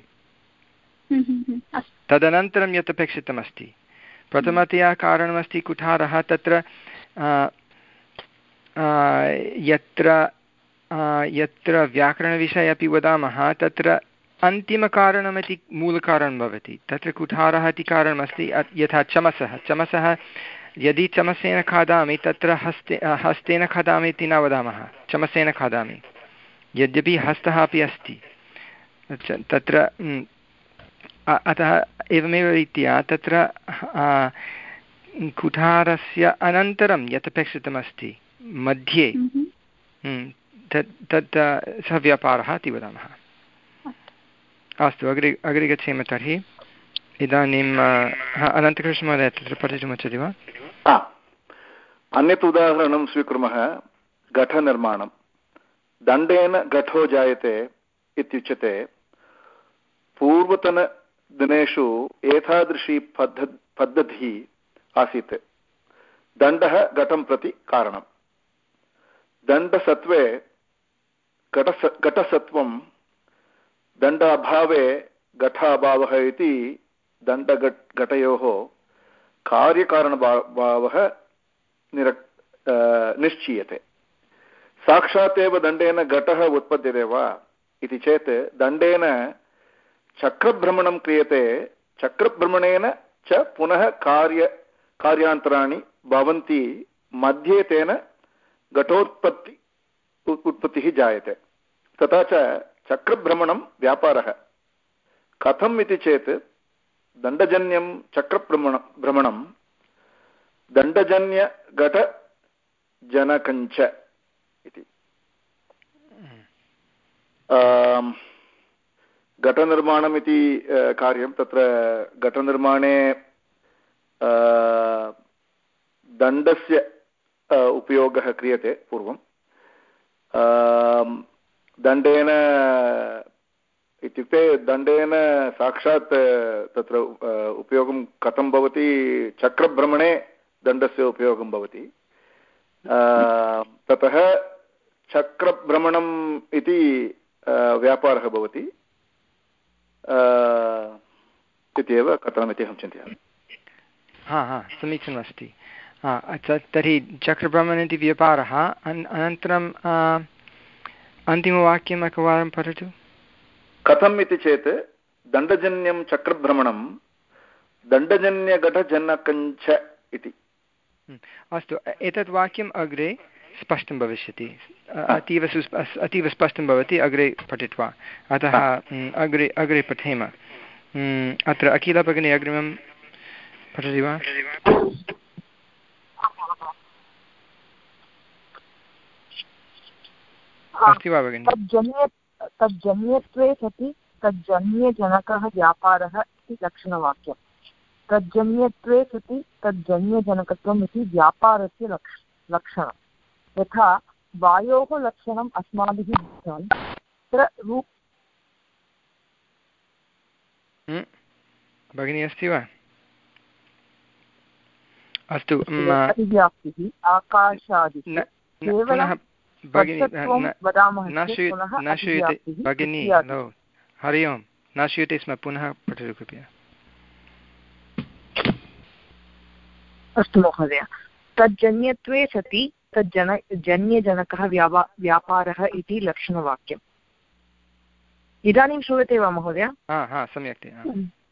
तदनन्तरं यत् अपेक्षितमस्ति। प्रथमतया कारणमस्ति कुठारः। तत्र यत्र यत्र व्याकरणविषये अपि वदामः तत्र अन्तिमकारणमिति मूलकारणं भवति। तत्र कुठारः इति कारणमस्ति। यथा चमसः चमसः यदि चमसेन खादामि तत्र हस्ते हस्तेन खादामि इति न वदामः, चमसेन खादामि, यद्यपि हस्तः अपि अस्ति तत्र। अतः एवमेव रीत्या तत्र कुठारस्य अनन्तरं यत् अपेक्षितमस्ति मध्ये तत् तत् सः व्यापारः इति वदामः। अस्तु, अग्रे अग्रे गच्छेम तर्हि। इदानीं अनन्तकृष्णमहोदय तत्र पठितुमिच्छति वा? अन्यत् उदाहरणं स्वीकुर्मः। घटनिर्माणं। दण्डेन घटो जायते इत्युच्यते। पूर्वतनदिनेषु एतादृशी पद्ध पद्धतिः आसीत्। दण्डः घटं प्रति कारणं। दण्डसत्त्वे घटस घटसत्त्वं, दण्ड अभावे घटाभावः इति दण्डघट घटयोः कार्यकारणभावः निर निश्चीयते। साक्षात् एव दण्डेन घटः उत्पद्यते वा इति चेत् दण्डेन चक्रभ्रमणं क्रियते। चक्रभ्रमणेन च पुनः कार्य कार्यान्तराणि भवन्ति। मध्ये तेन घटोत्पत्ति उत्पत्तिः जायते। तथा च चक्रभ्रमणं व्यापारः। कथम् इति चेत् दण्डजन्यं चक्रभ्रमण भ्रमणं दण्डजन्यघटजनकञ्च इति। घटनिर्माणमिति कार्यं। तत्र घटनिर्माणे दण्डस्य उपयोगः क्रियते पूर्वं। दण्डेन इत्युक्ते दण्डेन साक्षात् तत्र उपयोगं कथं भवति? चक्रभ्रमणे दण्डस्य उपयोगं भवति। ततः चक्रभ्रमणम् इति व्यापारः भवति इत्येव कथनमिति अहं चिन्तयामि। हा हा समीचीनमस्ति। तर्हि चक्रभ्रमण इति व्यापारः अनन्तरं अन्तिमवाक्यम् एकवारं पठतु। कथम् इति चेत् दण्डजन्यं चक्रभ्रमणं दण्डजन्यघटजनकञ्च इति। अस्तु, एतत् वाक्यम् अग्रे स्पष्टं भविष्यति, अतीव सु अतीव स्पष्टं भवति अग्रे पठित्वा, अतः अग्रे अग्रे पठेम। अत्र अखिला भगिनी अग्रिमं पठति वा? अस्ति वा भगिनि? तज्जन्य तज्जन्यत्वे सति तज्जन्यजनकः व्यापारः इति लक्षणवाक्यं। तज्जन्यत्वे सति तज्जन्यजनकत्वम् इति व्यापारस्य लक्ष लक्षणं। यथा वायोः लक्षणम् अस्माभिः दृष्टं तत्र रूप भगिनी अस्ति वा? अस्तु, अतिव्याप्तिः आकाशादिषु केवलं भगिनी न श्रूयते भगिनी, हलो हरि ओम्, न श्रूयते स्म, पुनः पठतु कृपया। अस्तु महोदय, तज्जन्यत्वे सति तज्जन जन्यजनकः व्यापा व्यापारः इति लक्षणवाक्यम्। इदानीं श्रूयते वा महोदय? सम्यक्।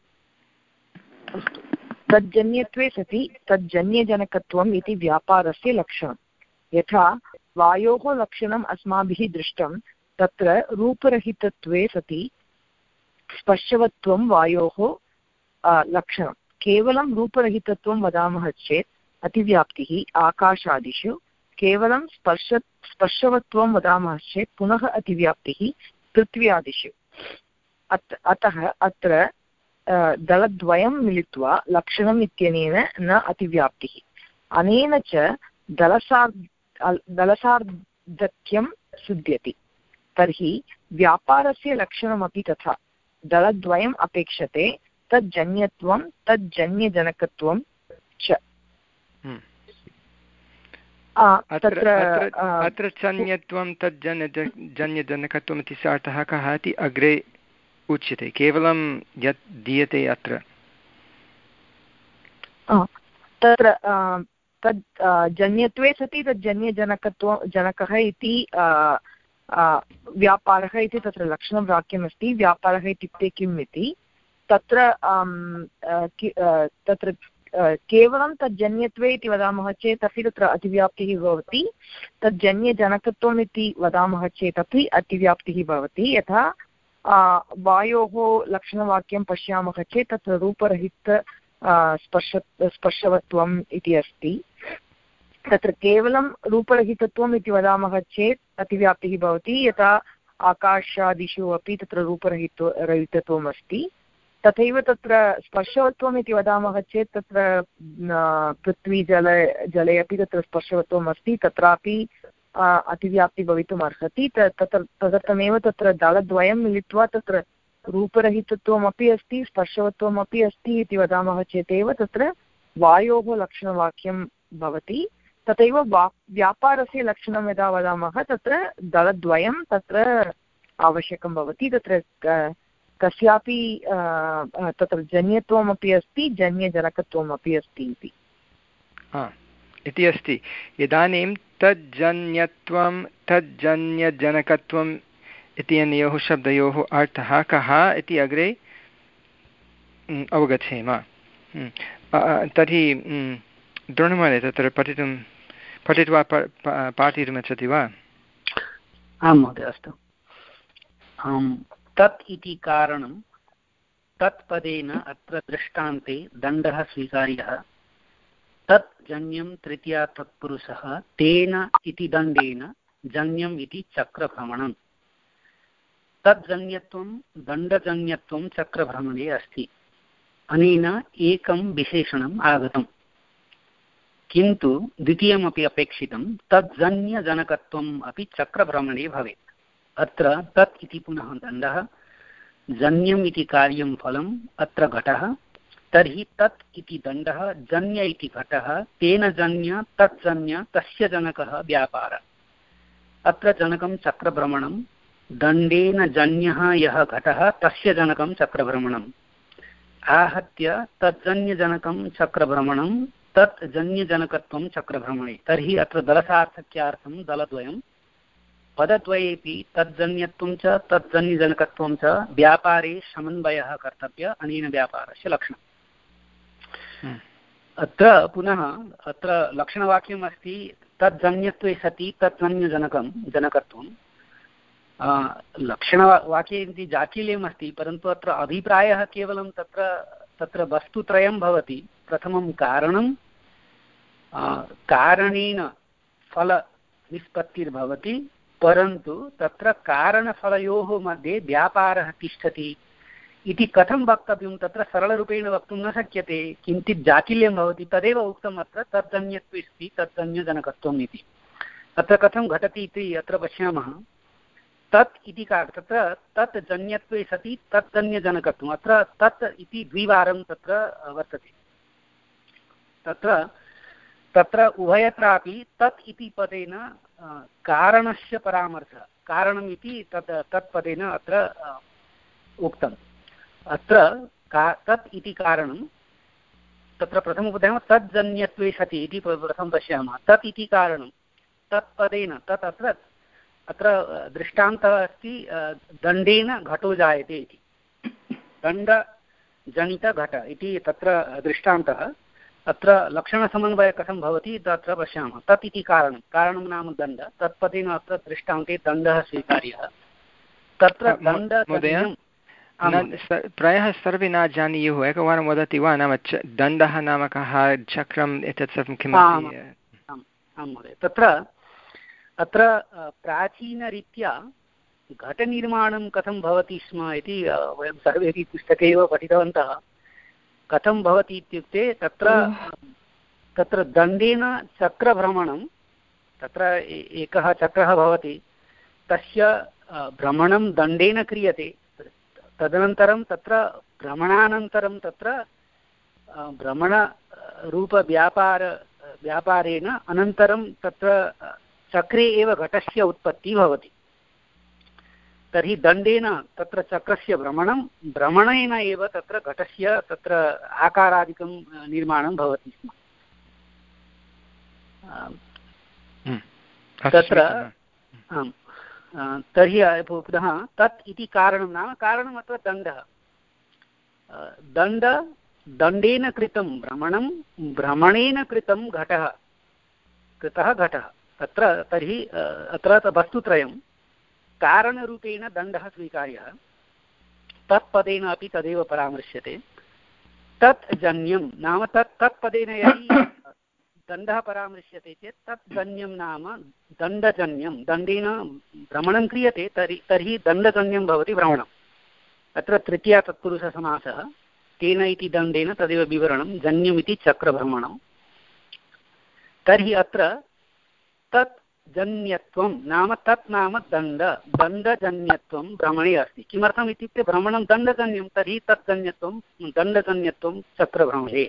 तज्जन्यत्वे सति तज्जन्यजनकत्वम् इति व्यापारस्य लक्षणं। यथा वायोः लक्षणम् अस्माभिः दृष्टं तत्र रूपरहितत्वे सति स्पर्शवत्वं वायोः लक्षणं। केवलं रूपरहितत्वं वदामः चेत् अतिव्याप्तिः आकाशादिषु, केवलं स्पर्श स्पर्शवत्वं वदामः चेत् पुनः अतिव्याप्तिः पृथ्व्यादिषु। अत अतः अत्र दलद्वयं मिलित्वा लक्षणम् इत्यनेन न अतिव्याप्तिः। अनेन च दलसार् दलसार्धक्यं सिद्ध्यति। तर्हि व्यापारस्य लक्षणमपि तथा, दलद्वयम् अपेक्षते, तज्जन्यत्वं तज्जन्यजनकत्वं च। अत्र जन्यत्वं तज्जन्य जन्यजनकत्वम् इति अर्थः कः इति अग्रे उच्यते, केवलं यत् दीयते अत्र। तत्र तद् जन्यत्वे सति तज्जन्यजनकत्व जनकः इति व्यापारः इति तत्र लक्षणं वाक्यमस्ति। व्यापारः इत्युक्ते किम् इति तत्र तत्र केवलं तज्जन्यत्वे इति वदामः चेत् अपि तत्र अतिव्याप्तिः भवति, तज्जन्यजनकत्वम् इति वदामः चेत् अपि अतिव्याप्तिः भवति। यथा वायोः लक्षणवाक्यं पश्यामः चेत् तत्र रूपरहित स्पर्श स्पर्शवत्वम् इति अस्ति। तत्र केवलं रूपरहितत्वम् इति वदामः चेत् अतिव्याप्तिः भवति। यथा आकाशादिषु अपि तत्र रूपरहित रहितत्वम् अस्ति। तथैव तत्र स्पर्शवत्वम् इति वदामः चेत् तत्र पृथ्वी जले जले अपि तत्र स्पर्शवत्वम् अस्ति, तत्रापि अतिव्याप्तिः भवितुम् अर्हति। तत्र तदर्थमेव तत्र दलद्वयं मिलित्वा तत्र रूपरहितत्वमपि अस्ति, स्पर्शवत्वमपि अस्ति इति वदामः चेदेव तत्र वायोः लक्षणवाक्यं भवति। तथैव वा व्यापारस्य लक्षणं यदा वदामः तत्र दलद्वयं तत्र आवश्यकं भवति। तत्र कस्यापि तत्र जन्यत्वमपि अस्ति, जन्यजनकत्वमपि अस्ति इति इति अस्ति। इदानीं तज्जन्यत्वं तज्जन्यजनकत्वम् इत्यनयोः शब्दयोः अर्थः कः इति अग्रे अवगच्छेम। तर्हि द्रोणमहोदय तत्र पठितुं पठित्वा पाठयितुमिच्छति वा? आं महोदय, अस्तु। तत् इति कारणं तत्पदेन अत्र दृष्टान्ते दण्डः स्वीकार्यः। तत् जन्यं तृतीया तत्पुरुषः, तेन इति दण्डेन जन्यम् इति चक्रभ्रमणम्। तज्जन्यत्वं दण्डजन्यत्वं चक्रभ्रमणे अस्ति। अनेन एकं विशेषणम् आगतम्, किन्तु द्वितीयमपि अपेक्षितं, तज्जन्यजनकत्वम् अपि चक्रभ्रमणे भवेत्। अत्र तत् इति पुनः दण्डः, जन्यम् इति कार्यं फलम्, अत्र घटः। तर्हि तत् इति दण्डः, जन्य इति घटः, तेन जन्य तज्जन्य तस्य जनकः व्यापार। अत्र जनकं चक्रभ्रमणं, दण्डेन जन्यः यः घटः तस्य जनकं चक्रभ्रमणम्। आहत्य तज्जन्यजनकं चक्रभ्रमणं तत् जन्यजनकत्वं चक्रभ्रमणे। तर्हि अत्र दलसार्थक्यार्थं दलद्वयं पदद्वयेपि तज्जन्यत्वं च तज्जन्यजनकत्वं च व्यापारे समन्वयः कर्तव्य अनेन व्यापारस्य लक्षणम्। अत्र पुनः अत्र लक्षणवाक्यम् अस्ति तज्जन्यत्वे सति तज्जन्यजनकं जनकत्वं। लक्षणवाक्ये इति जाकील्यम् अस्ति, परन्तु अत्र अभिप्रायः केवलं तत्र तत्र वस्तुत्रयं भवति। प्रथमं कारणं, कारणेन फलनिष्पत्तिर्भवति, परन्तु तत्र कारणफलयोः मध्ये व्यापारः तिष्ठति इति कथं वक्तव्यं तत्र सरलरूपेण वक्तुं न शक्यते, किञ्चित् जाकिल्यं भवति। तदेव उक्तम् अत्र तज्जन्यत्वे अस्ति तज्जन्यजनकत्वम् इति। अत्र कथं घटति इति अत्र पश्यामः। तत् इति का तत्र तत् जन्यत्वे सति तज्जन्यजनकत्वम्, अत्र तत् इति द्विवारं तत्र वर्तते। तत्र तत्र उभयत्रापि तत् इति पदेन कारणस्य परामर्शः, कारणम् इति तत् तत्पदेन अत्र उक्तम्। अत्र का तत् इति कारणं, तत्र प्रथमपदेन तज्जन्यत्वे सति इति प्रथमं पश्यामः। तत् इति कारणं तत्पदेन, तत् अत्र अत्र दृष्टान्तः अस्ति दण्डेन घटो जायते इति। दण्डजनितघट इति तत्र दृष्टान्तः। अत्र लक्षणसमन्वयः कथं भवति तत्र पश्यामः। तत् इति कारणं, कारणं नाम दण्ड, तत्पदेन अत्र दृष्टान्ते दण्डः स्वीकार्यः। तत्र दण्ड प्रायः सर्वे न जानीयुः, एकवारं वदति वा? नाम दण्डः नाम कः, चक्रम् एतत् सर्वं किमस्ति? आम् आं महोदय, तत्र अत्र प्राचीनरीत्या घटनिर्माणं कथं भवति स्म इति वयं सर्वेपि पुस्तके एव पठितवन्तः। कथं भवति इत्युक्ते तत्र तत्र दण्डेन चक्रभ्रमणं, तत्र एकः चक्रः भवति, तस्य भ्रमणं दण्डेन क्रियते। तदनन्तरं तत्र भ्रमणानन्तरं तत्र भ्रमणरूपव्यापार व्यापारेण अनन्तरं तत्र चक्रे एव घटस्य उत्पत्तिः भवति। तर्हि दण्डेन तत्र चक्रस्य भ्रमणं, भ्रमणेन एव तत्र घटस्य तत्र आकारादिकं निर्माणं भवति स्म। तत्र आम् तर्हि पुनः तत् इति कारणं नाम कारणम् अत्र दण्डः। दण्ड दण्डेन कृतं भ्रमणं, भ्रमणेन कृतं घटः, कृतः घटः। तत्र तर्हि अत्र वस्तुत्रयं कारणरूपेण दण्डः स्वीकार्यः, तत्पदेन अपि तदेव परामृश्यते। तत् जन्यं नाम तत् तत्पदेन यदि दण्डः परामृश्यते चेत् तत् जन्यं नाम दण्डजन्यं, दण्डेन भ्रमणं क्रियते तर्हि तर्हि दण्डजन्यं भवति भ्रमणम्। अत्र तृतीया तत्पुरुषसमासः, तेन इति दण्डेन तदेव विवरणं, जन्यमिति चक्रभ्रमणं। तर्हि अत्र तत् जन्यत्वं नाम तत् नाम दण्ड, दण्डजन्यत्वं भ्रमणे अस्ति। किमर्थम् इत्युक्ते भ्रमणं दण्डजन्यं, तर्हि तत् जन्यत्वं दण्डजन्यत्वं चक्रभ्रमणे।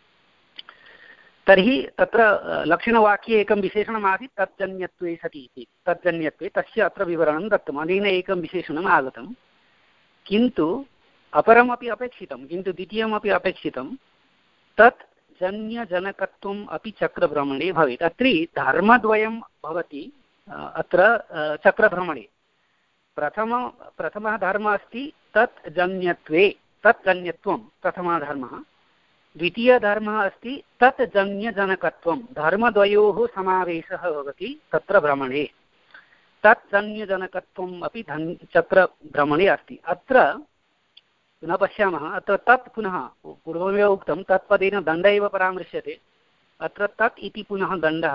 तर्हि तत्र लक्षणवाक्ये एकं विशेषणमासीत् तज्जन्यत्वे सति इति। तज्जन्यत्वे तस्य अत्र विवरणं दत्तम्, अनेन एकं विशेषणम् आगतं। किन्तु अपरमपि अपेक्षितं, किन्तु द्वितीयमपि अपेक्षितं, तत् जन्यजनकत्वम् अपि चक्रभ्रमणे भवेत्। अत्र धर्मद्वयं भवति अत्र चक्रभ्रमणे। प्रथम प्रथमः धर्मः अस्ति तत् जन्यत्वे, तत् जन्यत्वं प्रथमः धर्मः। द्वितीयधर्मः अस्ति तत् जन्यजनकत्वं, धर्मद्वयोः समावेशः भवति तत्र भ्रमणे। तत् जन्यजनकत्वम् अपि धन् चक्रभ्रमणे अस्ति। अत्र पुनः पश्यामः, अत्र तत् पुनः पूर्वमेव उक्तं तत्पदेन दण्ड एव परामृश्यते। अत्र तत् इति पुनः दण्डः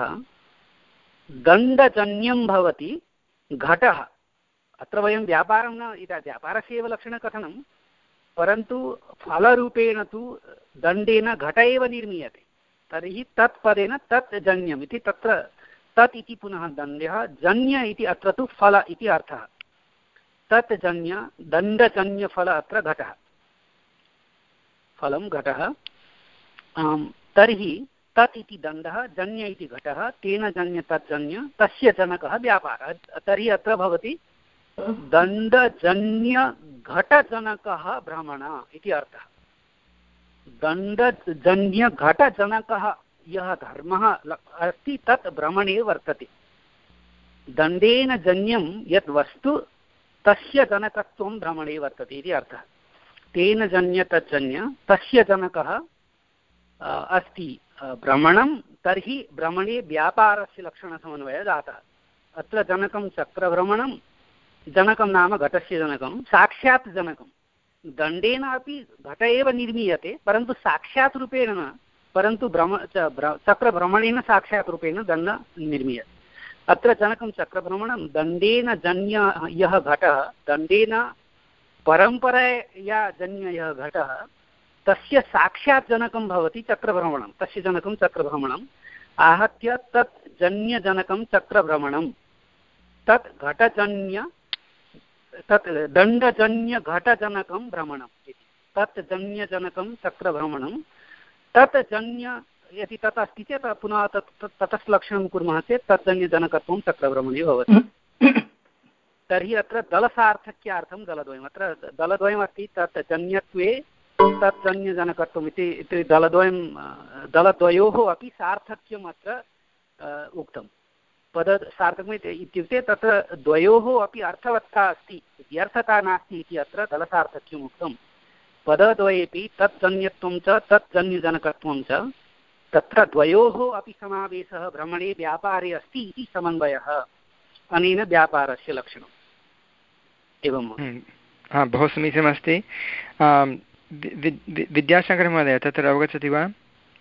दण्डजन्यं भवति घटः। अत्र वयं व्यापारं न, इदा व्यापारस्य एव लक्षणकथनं, परन्तु फलरूपेण तु दण्डेन घट एव निर्मीयते। तर्हि तत्पदेन तत् जन्यम् इति, तत्र तत् इति पुनः दण्डः, जन्य इति अत्र तु फल इति अर्थः। तत् जन्य दण्डजन्यफल अत्र घटः, फलं घटः। तर्हि तत् इति दण्डः, जन्य इति घटः, तेन जन्य तत् जन्य, तस्य जनकः व्यापारः। तर्हि अत्र भवति दण्डजन्य घटजनकः भ्रमण इति अर्थः। दण्डजन्य घटजनकः यः धर्मः अस्ति तत् भ्रमणे वर्तते। दण्डेन जन्यं यत् वस्तु तस्य जनकत्वं भ्रमणे वर्तते इति अर्थः। तेन जन्य तज्जन्य तस्य जनकः अस्ति भ्रमणं, तर्हि भ्रमणे व्यापारस्य लक्षणसमन्वयः जातः। अत्र जनकं चक्रभ्रमणं, जनकं नाम घटस्य जनकं, साक्षात् जनकं। दण्डेन अपि घट एव निर्मीयते, परन्तु साक्षात् रूपेण न, परन्तु भ्रम चक्रभ्रमणेन साक्षात् रूपेण दण्ड निर्मीयते। अत्र जनकं चक्रभ्रमणं दण्डेन जन्य यः घटः, दण्डेन परम्परया जन्य यः घटः, तस्य साक्षात् जनकं भवति चक्रभ्रमणं। तस्य जनकं चक्रभ्रमणम् आहत्य तत् जन्यजनकं चक्रभ्रमणं, तत् घटजन्य तत् दण्डजन्यघटजनकं भ्रमणम् इति। तत् जन्यजनकं चक्रभ्रमणं, तत् जन्य यदि तत् अस्ति चेत् पुनः तत् ततः लक्षणं कुर्मः चेत् तज्जन्यजनकत्वं चक्रभ्रमणे भवति। तर्हि अत्र दलसार्थक्यार्थं दलद्वयम्, अत्र दलद्वयमस्ति। तत् जन्यत्वे तत् जन्यजनकत्वम् इति दलद्वयं, दलद्वयोः अपि सार्थक्यम् अत्र उक्तं। पद सार्थक्यम् इत्युक्ते तत्र द्वयोः अपि अर्थवत्ता अस्ति, व्यर्थता नास्ति इति अत्र दलसार्थक्यम् उक्तं। पदद्वयेपि तत् जन्यत्वं च तत् जन्यजनकत्वं च, तत्र द्वयोः अपि समावेशः भ्रमणे व्यापारे अस्ति इति समन्वयः, अनेन व्यापारस्य लक्षणम्। एवं हा, बहु समीचीनमस्ति। विद्याशङ्करमहोदय तत्र अवगच्छति वा?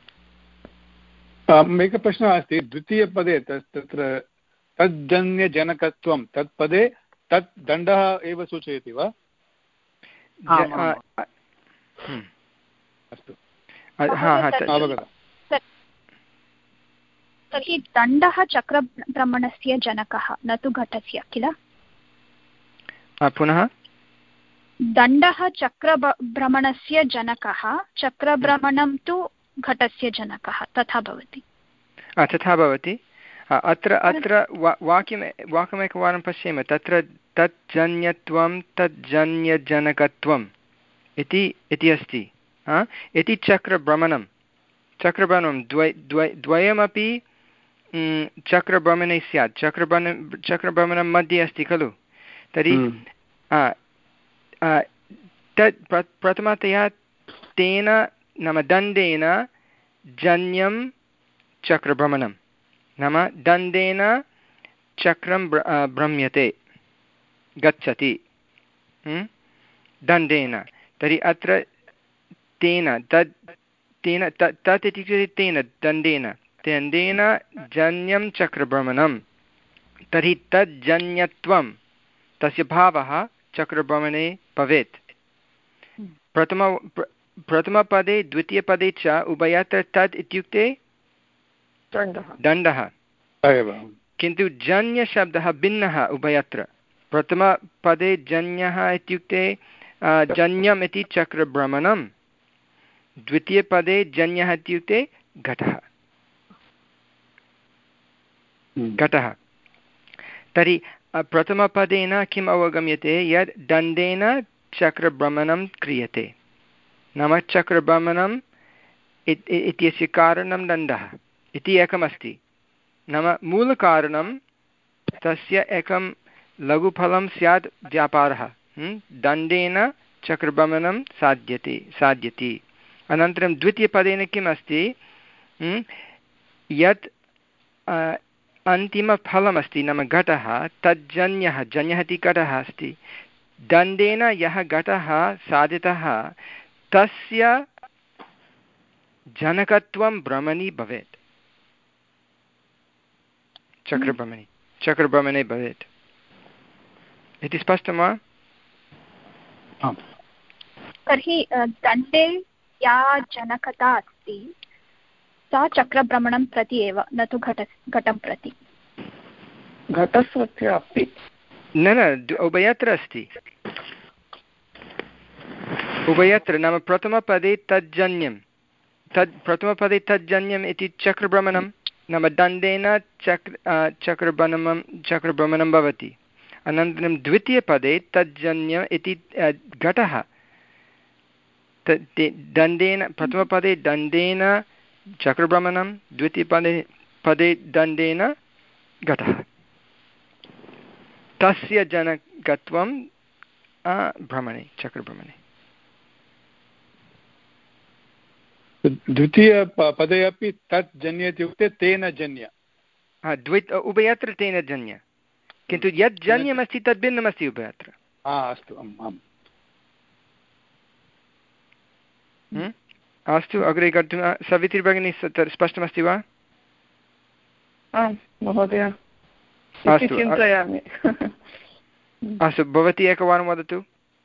एकः प्रश्नः अस्ति। द्वितीयपदे तत्र तज्जन्यजनकत्वं तत्पदे तत् दण्डः एव सूचयति वा? अस्तु, अवगतम्। तर्हि दण्डः चक्रभ्रमणस्य जनकः, न तु घटस्य, किल? पुनः दण्डः चक्रभ्रमणस्य जनकः, चक्रभ्रमणं तु घटस्य जनकः, तथा भवति। तथा भवति। अत्र अत्र वाक्यं वाक्यमेकवारं पश्येम। तत्र तज्जन्यत्वं तज्जन्यजनकत्वम् इति इति अस्ति। इति चक्रभ्रमणं चक्रभ्रमणं द्वय द्वय द्वयमपि चक्रभ्रमणे स्यात्। चक्रभ्रमणं चक्रभ्रमणं मध्ये अस्ति खलु। तर्हि तत् प्रथमतया तेन नाम दण्डेन जन्यं चक्रभ्रमणं, नाम दण्डेन चक्रं भ्रम्यते, गच्छति दण्डेन। तर्हि अत्र तेन तत् तेन तत् तत् इत्युक्ते तेन दण्डेन दण्डेन जन्यं चक्रभ्रमणं। तर्हि तज्जन्यत्वं तस्य भावः चक्रभ्रमणे भवेत्। प्रथम प्रथमपदे द्वितीयपदे च उभयत्र तत् इत्युक्ते दण्डः, किन्तु जन्यशब्दः भिन्नः उभयत्र। प्रथमपदे जन्यः इत्युक्ते जन्यम् इति चक्रभ्रमणं, द्वितीयपदे जन्यः इत्युक्ते घटः घटः तर्हि प्रथमपदेन किम् अवगम्यते? यत् दण्डेन चक्रभ्रमणं क्रियते, नाम चक्रभ्रमणम् इत्यस्य कारणं दण्डः इति एकमस्ति। नाम मूलकारणं तस्य एकं लघुफलं स्यात् व्यापारः, दण्डेन चक्रभ्रमणं साध्यते साध्यति। अनन्तरं द्वितीयपदेन किम् अस्ति? यत् अन्तिमफलमस्ति नाम घटः, तज्जन्यः, जन्यः इति घटः अस्ति। दण्डेन यः घटः साधितः तस्य जनकत्वं भ्रमणी भवेत्, चक्रभ्रमणे चक्रभ्रमणे भवेत् इति स्पष्टं वा? तर्हि दण्डे या जनकता अस्ति सा चक्रभ्रमणं प्रति एव, न तु घट घटं प्रति। घटस्य अपि न न उभयत्र अस्ति, उभयत्र। नाम प्रथमपदे तज्जन्यं तद् प्रथमपदे तज्जन्यम् इति चक्रभ्रमणं, नाम दण्डेन चक्र चक्रभ्रमणं चक्रभ्रमणं भवति। अनन्तरं द्वितीयपदे तज्जन्यम् इति घटः, दण्डेन प्रथमपदे दण्डेन चक्रभ्रमणं द्वितीयपदे पदे दण्डेन घटः तस्य जनकत्वं भ्रमणे चक्रभ्रमणे द्वितीय पदे अपि तत् जन्य इत्युक्ते तेन जन्य द्वि उभयत्र तेन जन्य किन्तु यत् जन्यमस्ति तद् भिन्नमस्ति उभयत्र अस्तु आम् अस्तु अग्रे कर्तुं सवित्री भगिनी स्पष्टमस्ति वा आम् महोदय अस्तु चिन्तयामि अस्तु भवती एकवारं वदतु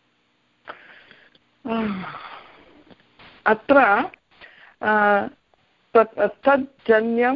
अत्र तज्जन्यं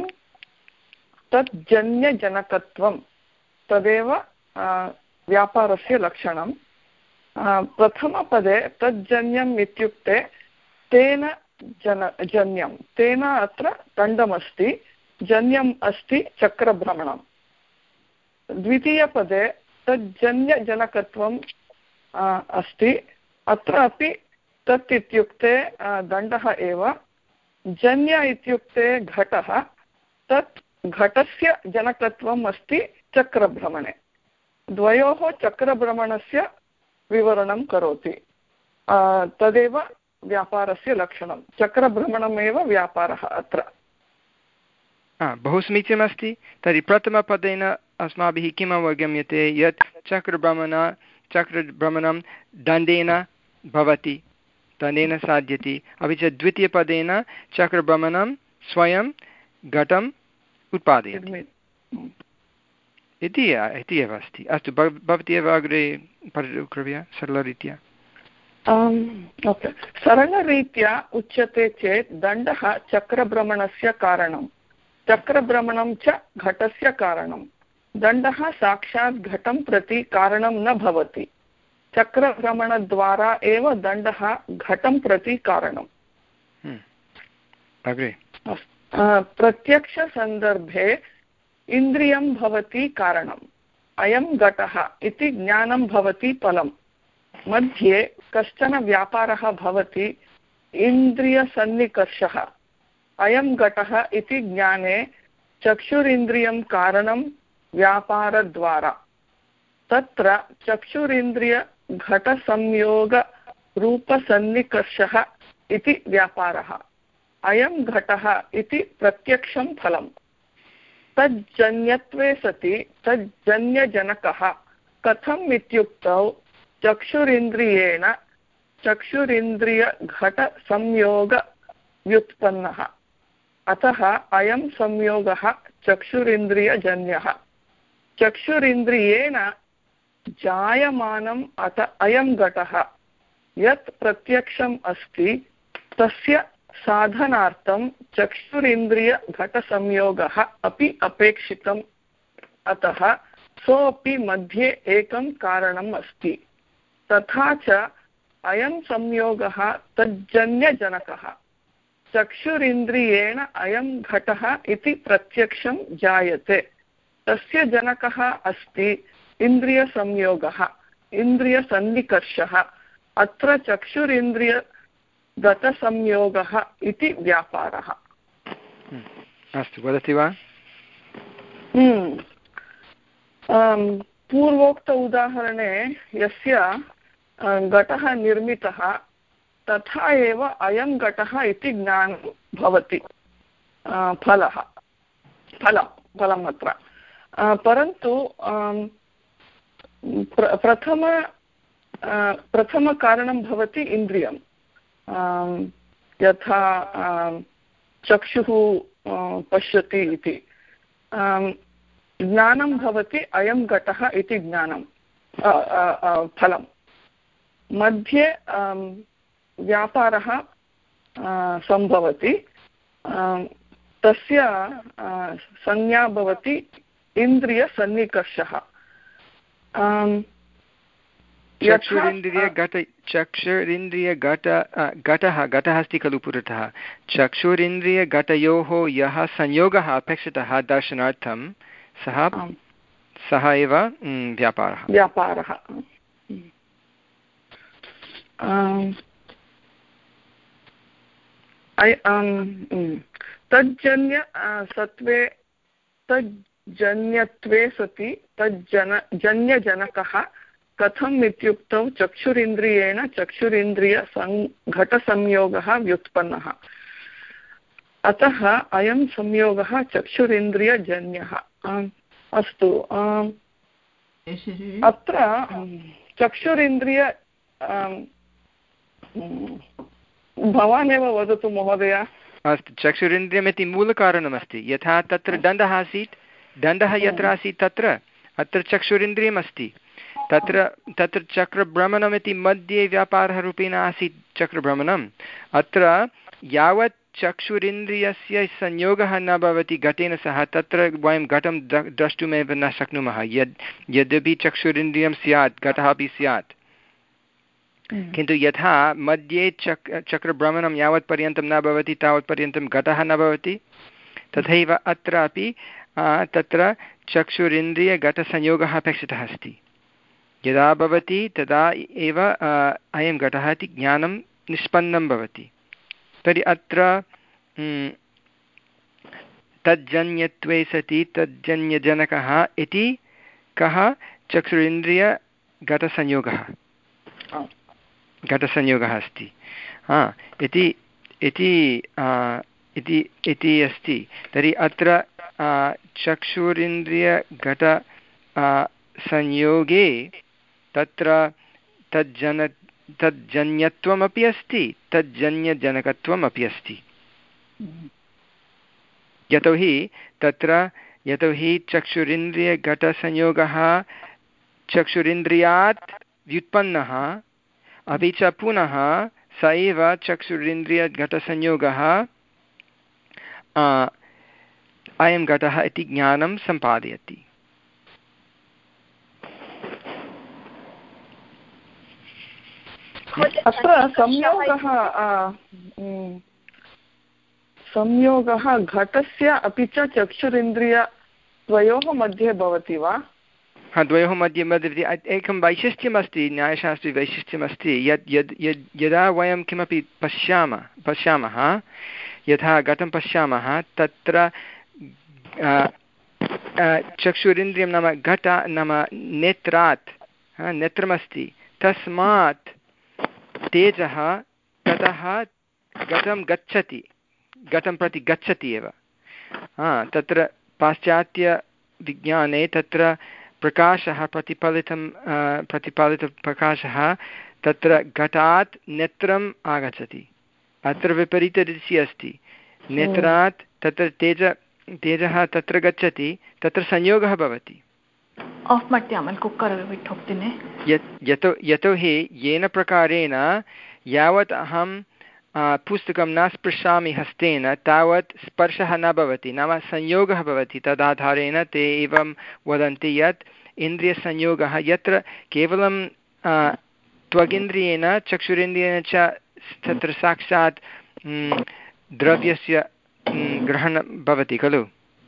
तज्जन्यजनकत्वं तदेव व्यापारस्य लक्षणं प्रथमपदे तज्जन्यम् इत्युक्ते तेन जन जन्यं तेन अत्र दण्डमस्ति जन्यम् अस्ति चक्रभ्रमणं द्वितीयपदे तज्जन्यजनकत्वम् अस्ति अत्र अपि तत् इत्युक्ते दण्डः एव जन्य इत्युक्ते घटः तत् घटस्य जनकत्वम् अस्ति चक्रभ्रमणे द्वयोः चक्रभ्रमणस्य विवरणं करोति तदेव व्यापारस्य लक्षणं चक्रभ्रमणमेव व्यापारः अत्र बहु समीचीनमस्ति तर्हि प्रथमपदेन अस्माभिः किम् अवगम्यते यत् चक्रभ्रमण चक्रभ्रमणं दण्डेन भवति दण्डेन साध्यति अपि च द्वितीयपदेन चक्रभ्रमणं स्वयं घटम् उत्पादयति इति इति एव अस्ति अस्तु भवती एव अग्रे पठतु कृपया सरलरीत्या ओके सरलरीत्या उच्यते चेत् दण्डः चक्रभ्रमणस्य कारणं चक्रभ्रमणं च घटस्य कारणं दण्डः साक्षात् घटं प्रति कारणं न भवति चक्रभ्रमणद्वारा एव दण्डः घटं प्रति कारणम् अग्रे प्रत्यक्षसन्दर्भे इन्द्रियं भवति कारणम् अयं घटः इति ज्ञानं भवति फलं मध्ये कश्चन व्यापारः भवति इन्द्रियसन्निकर्षः अयं घटः इति ज्ञाने चक्षुरिन्द्रियं कारणं व्यापारद्वारा तत्र चक्षुरिन्द्रियघटसंयोगरूपसन्निकर्षः इति व्यापारः अयं घटः इति प्रत्यक्षं फलं तज्जन्यत्वे सति तज्जन्यजनकः कथम् इत्युक्तौ चक्षुरिन्द्रियेण चक्षुरिन्द्रियघटसंयोगव्युत्पन्नः अतः अयं संयोगः चक्षुरिन्द्रियजन्यः चक्षुरिन्द्रियेण जायमानम् अत अयं घटः यत् प्रत्यक्षम् अस्ति तस्य साधनार्थं चक्षुरिन्द्रियघटसंयोगः अपि अपेक्षितम् अतः सोऽपि मध्ये एकं कारणम् अस्ति तथा च अयं संयोगः तज्जन्यजनकः चक्षुरिन्द्रियेण अयं घटः इति प्रत्यक्षं जायते तस्य जनकः अस्ति इन्द्रियसंयोगः इन्द्रियसन्निकर्षः अत्र चक्षुरिन्द्रियगतसंयोगः इति व्यापारः अस्तु वदति वा पूर्वोक्त उदाहरणे यस्य घटः निर्मितः तथा एव अयं घटः इति ज्ञानं भवति फलः फलं फलम् अत्र परन्तु प्रथम प्रथमकारणं भवति इन्द्रियं यथा चक्षुः पश्यति इति ज्ञानं भवति अयं घटः इति ज्ञानं फलं मध्ये व्यापारः सम्भवति तस्य संज्ञा भवति इन्द्रियसन्निकर्षः चक्षुरिन्द्रियघट चक्षुरिन्द्रियघट घटः घटः अस्ति खलु पुरतः चक्षुरिन्द्रियघटयोः यः संयोगः अपेक्षितः दर्शनार्थं सः सः एव व्यापारः व्यापारः तज्जन्य सत्वे तज्जन्यत्वे सति तज्जन जन्यजनकः कथम् इत्युक्तौ चक्षुरिन्द्रियेण चक्षुरिन्द्रिय घटसंयोगः व्युत्पन्नः। अतः अयं संयोगः चक्षुरिन्द्रियजन्यः। अस्तु, अत्र चक्षुरिन्द्रिय भवान् एव वदतु महोदय। अस्तु, चक्षुरिन्द्रियमिति मूलकारणमस्ति। यथा तत्र दण्डः आसीत्, दण्डः यत्र आसीत् तत्र अत्र चक्षुरिन्द्रियमस्ति। तत्र तत्र चक्रभ्रमणमिति मध्ये व्यापारः रूपेण आसीत् चक्रभ्रमणम्। अत्र यावत् चक्षुरिन्द्रियस्य संयोगः न भवति घटेन सह तत्र वयं घटं द्रष्टुमेव न शक्नुमः। यद् यद्यपि चक्षुरिन्द्रियं स्यात् घटः अपि स्यात्, किन्तु यथा मध्ये चक् चक्रभ्रमणं यावत् पर्यन्तं न भवति तावत् पर्यन्तं घटः न भवति, तथैव अत्रापि तत्र चक्षुरिन्द्रियघटसंयोगः अपेक्षितः अस्ति। यदा भवति तदा एव अयं घटः इति ज्ञानं निष्पन्नं भवति। तर्हि अत्र तज्जन्यत्वे सति तज्जन्यजनकः इति कः? चक्षुरिन्द्रियघटसंयोगः घटसंयोगः अस्ति इति इति इति अस्ति। तर्हि अत्र चक्षुरिन्द्रियघट संयोगे तत्र तज्जन तज्जन्यत्वमपि अस्ति, तज्जन्यजनकत्वम् अपि अस्ति। यतोहि तत्र यतोहि चक्षुरिन्द्रियघटसंयोगः चक्षुरिन्द्रियात् व्युत्पन्नः, अपि च पुनः स एव चक्षुरिन्द्रियघटसंयोगः अयं घटः इति ज्ञानं सम्पादयति। अत्र संयोगः संयोगः घटस्य अपि च चक्षुरिन्द्रियद्वयोः मध्ये भवति वा? हा, द्वयोः मध्ये भवति। एकं वैशिष्ट्यमस्ति, न्यायशास्त्रे वैशिष्ट्यमस्ति यत् यद् यद् यदा वयं किमपि पश्यामः पश्यामः यथा घटं पश्यामः तत्र चक्षुरिन्द्रियं नाम घट नाम नेत्रात् नेत्रमस्ति, तस्मात् तेजः ततः घटं गच्छति, घटं प्रति गच्छति एव। हा, तत्र पाश्चात्यविज्ञाने तत्र प्रकाशः प्रतिफलितं प्रतिफलितप्रकाशः तत्र घटात् नेत्रम् आगच्छति। अत्र विपरीतरीत्या अस्ति, नेत्रात् तत्र तेज तेजः तत्र गच्छति, तत्र संयोगः भवति। यतो यतोहि येन प्रकारेण यावत् अहं पुस्तकं न स्पृशामि हस्तेन तावत् स्पर्शः न भवति, नाम संयोगः भवति। तदाधारेण ते एवं वदन्ति यत् इन्द्रियसंयोगः यत्र केवलं त्वगिन्द्रियेण चक्षुरिन्द्रियेण च तत्र साक्षात् द्रव्यस्य ग्रहणं भवति खलु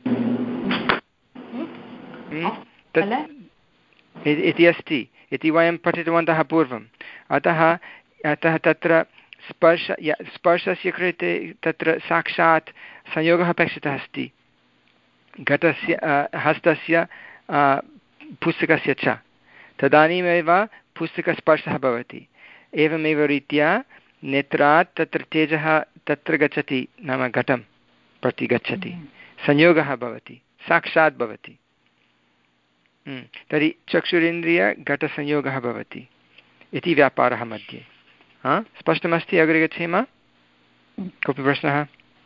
इति अस्ति इति वयं पठितवन्तः पूर्वम्। अतः अतः तत्र स्पर्श स्पर्शस्य कृते तत्र साक्षात् संयोगः अपेक्षितः अस्ति, घटस्य हस्तस्य पुस्तकस्य च, तदानीमेव पुस्तकस्पर्शः भवति। एवमेव रीत्या नेत्रात् तत्र तेजः तत्र गच्छति, नाम घटं प्रति गच्छति, संयोगः भवति, साक्षात् भवति। तर्हि चक्षुरिन्द्रियघटसंयोगः भवति इति व्यापारः मध्ये। हा, स्पष्टमस्ति? अग्रे गच्छेम। कोऽपि प्रश्नः?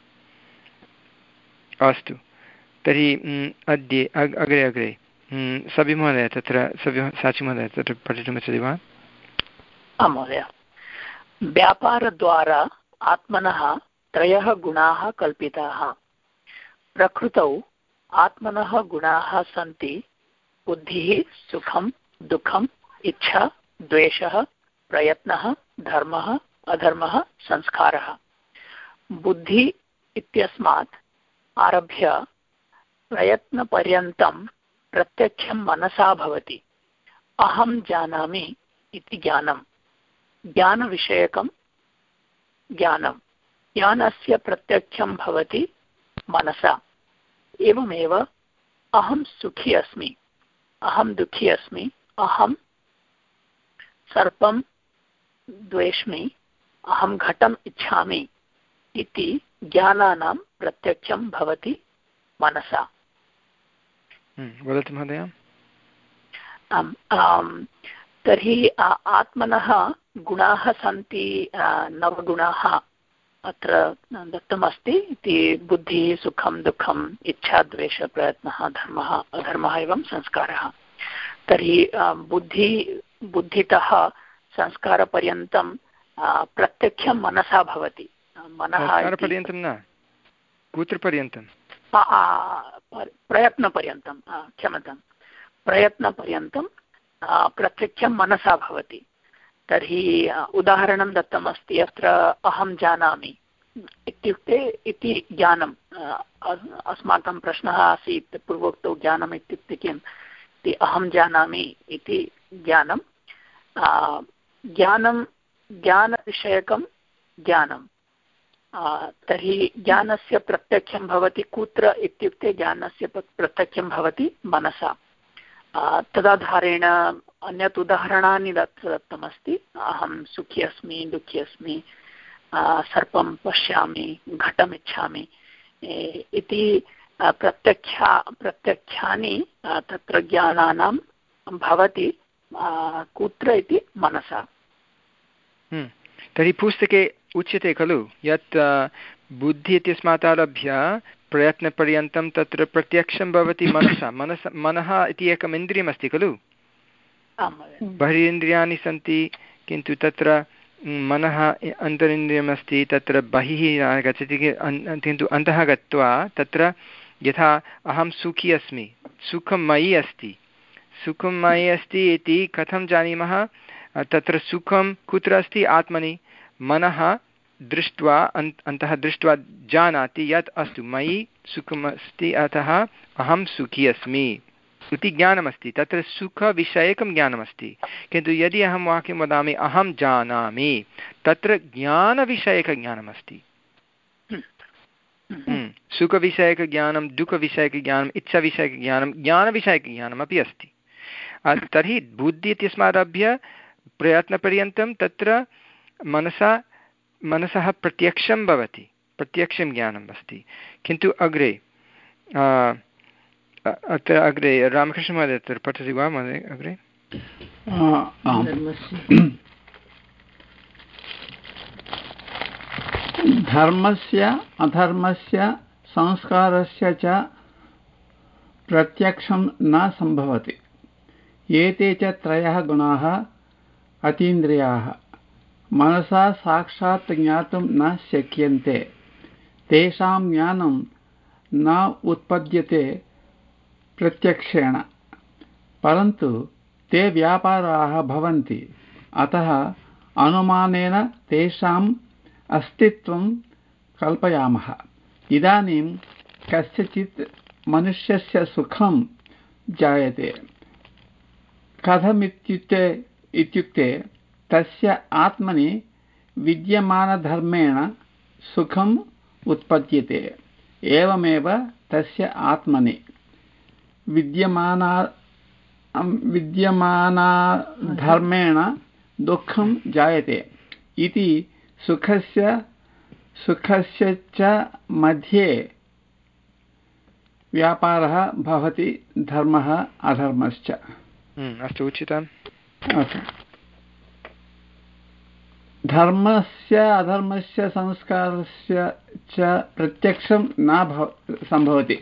अस्तु, तर्हि अद्य अग्रे अग्रे सबि महोदय तत्र सबि साचि महोदय तत्र पठितुमिच्छति वा? आं महोदय। व्यापारद्वारा आत्मनः त्रयः गुणाः कल्पिताः। प्रकृतौ आत्मनः गुणाः सन्ति बुद्धिः, सुखं दुःखम्, इच्छा, द्वेषः, प्रयत्नः, धर्मः, अधर्मः, संस्कारः। बुद्धि इत्यस्मात् आरभ्य प्रयत्नपर्यन्तं प्रत्यक्षं मनसा भवति। अहं जानामि इति ज्ञानं, ज्ञानविषयकं ज्ञानं। ज्ञानस्य प्रत्यक्षं भवति मनसा। एवमेव अहं सुखी अस्मि, अहं दुःखी अस्मि, अहं सर्पं द्वेष्मि, अहं घटम् इच्छामि इति ज्ञानानां प्रत्यक्षं भवति मनसा। वदतु महोदय। तर्हि आत्मनः गुणाः सन्ति, नवगुणाः अत्र दत्तमस्ति इति बुद्धिः, सुखं दुःखम्, इच्छा द्वेष प्रयत्नः, धर्मः अधर्मः एवं संस्कारः। तर्हि बुद्धि बुद्धितः संस्कारपर्यन्तं प्रत्यक्षं मनसा भवति। मनः पर्यन्तं न, कुत्र पर्यन्तं? प्रयत्नपर्यन्तं, क्षम्यतां, प्रयत्नपर्यन्तं प्रत्यक्षं मनसा भवति। तर्हि उदाहरणं दत्तमस्ति अत्र, अहं जानामि इत्युक्ते इति ज्ञानम्। अस्माकं प्रश्नः आसीत् पूर्वोक्तौ ज्ञानम् इत्युक्ते किम् इति। अहं जानामि इति ज्ञानं, ज्ञानं ज्ञानविषयकं ज्ञानं। तर्हि ज्ञानस्य प्रत्यक्षं भवति कुत्र इत्युक्ते ज्ञानस्य प्रत्यक्षं भवति मनसा। तदाधारेण अन्यत् उदाहरणानि दत् दत्तमस्ति। अहं सुखी अस्मि, दुःखी अस्मि, सर्पं पश्यामि, घटमिच्छामि इति प्रत्यक्षा प्रत्यक्षानि तत्र ज्ञानानां भवति कुत्र इति मनसा। तर्हि पुस्तके उच्यते खलु यत् बुद्धि इत्यस्मात् आरभ्य प्रयत्नपर्यन्तं तत्र प्रत्यक्षं भवति मनसा। मनस मनः इति एकम् इन्द्रियमस्ति खलु, बहिरिन्द्रियाणि सन्ति, किन्तु तत्र मनः अन्तरिन्द्रियमस्ति, तत्र बहिः न गच्छति, किन्तु अन्तः गत्वा तत्र यथा अहं सुखी अस्मि, सुखं मयि अस्ति, सुखं मयि अस्ति इति कथं जानीमः? तत्र सुखं कुत्र अस्ति? आत्मनि। मनः दृष्ट्वा अन्तः दृष्ट्वा जानाति यत् अस्तु मयि सुखमस्ति, अतः अहं सुखी अस्मि इति ज्ञानमस्ति। तत्र सुखविषयकं ज्ञानमस्ति। किन्तु यदि अहं वाक्यं वदामि अहं जानामि, तत्र ज्ञानविषयकज्ञानमस्ति। सुखविषयकज्ञानं, दुःखविषयकज्ञानम्, इच्छाविषयकज्ञानं, ज्ञानविषयकज्ञानमपि अस्ति। तर्हि बुद्धि इत्यस्मादारभ्य प्रयत्नपर्यन्तं तत्र मनसा मनसः प्रत्यक्षं भवति, प्रत्यक्षं ज्ञानम् अस्ति। किन्तु अग्रे अत्र अग्रे रामकृष्णमहोदय अत्र पठति वा महोदय? अग्रे धर्मस्य अधर्मस्य संस्कारस्य च प्रत्यक्षं न सम्भवति। एते च त्रयः गुणाः अतीन्द्रियाः मनसा साक्षात् ज्ञातुं न शक्यन्ते। तेषां ज्ञानं न उत्पद्यते प्रत्यक्षेण, परन्तु ते व्यापाराः भवन्ति। अतः अनुमानेन तेषाम् अस्तित्वं कल्पयामः। इदानीं कस्यचित् मनुष्यस्य सुखं जायते। कथमित्युक्ते इत्युक्ते तस्य आत्मनि विद्यमानधर्मेण सुखम् उत्पद्यते। एवमेव तस्य आत्मनि विद्यमाना विद्यमानधर्मेण दुःखं जायते इति सुखस्य सुखस्य च मध्ये व्यापारः भवति, धर्मः अधर्मश्च। अस्तु, उचितम्। धर्मस्य अधर्मस्य संस्कारस्य च प्रत्यक्षं न भव सम्भवति।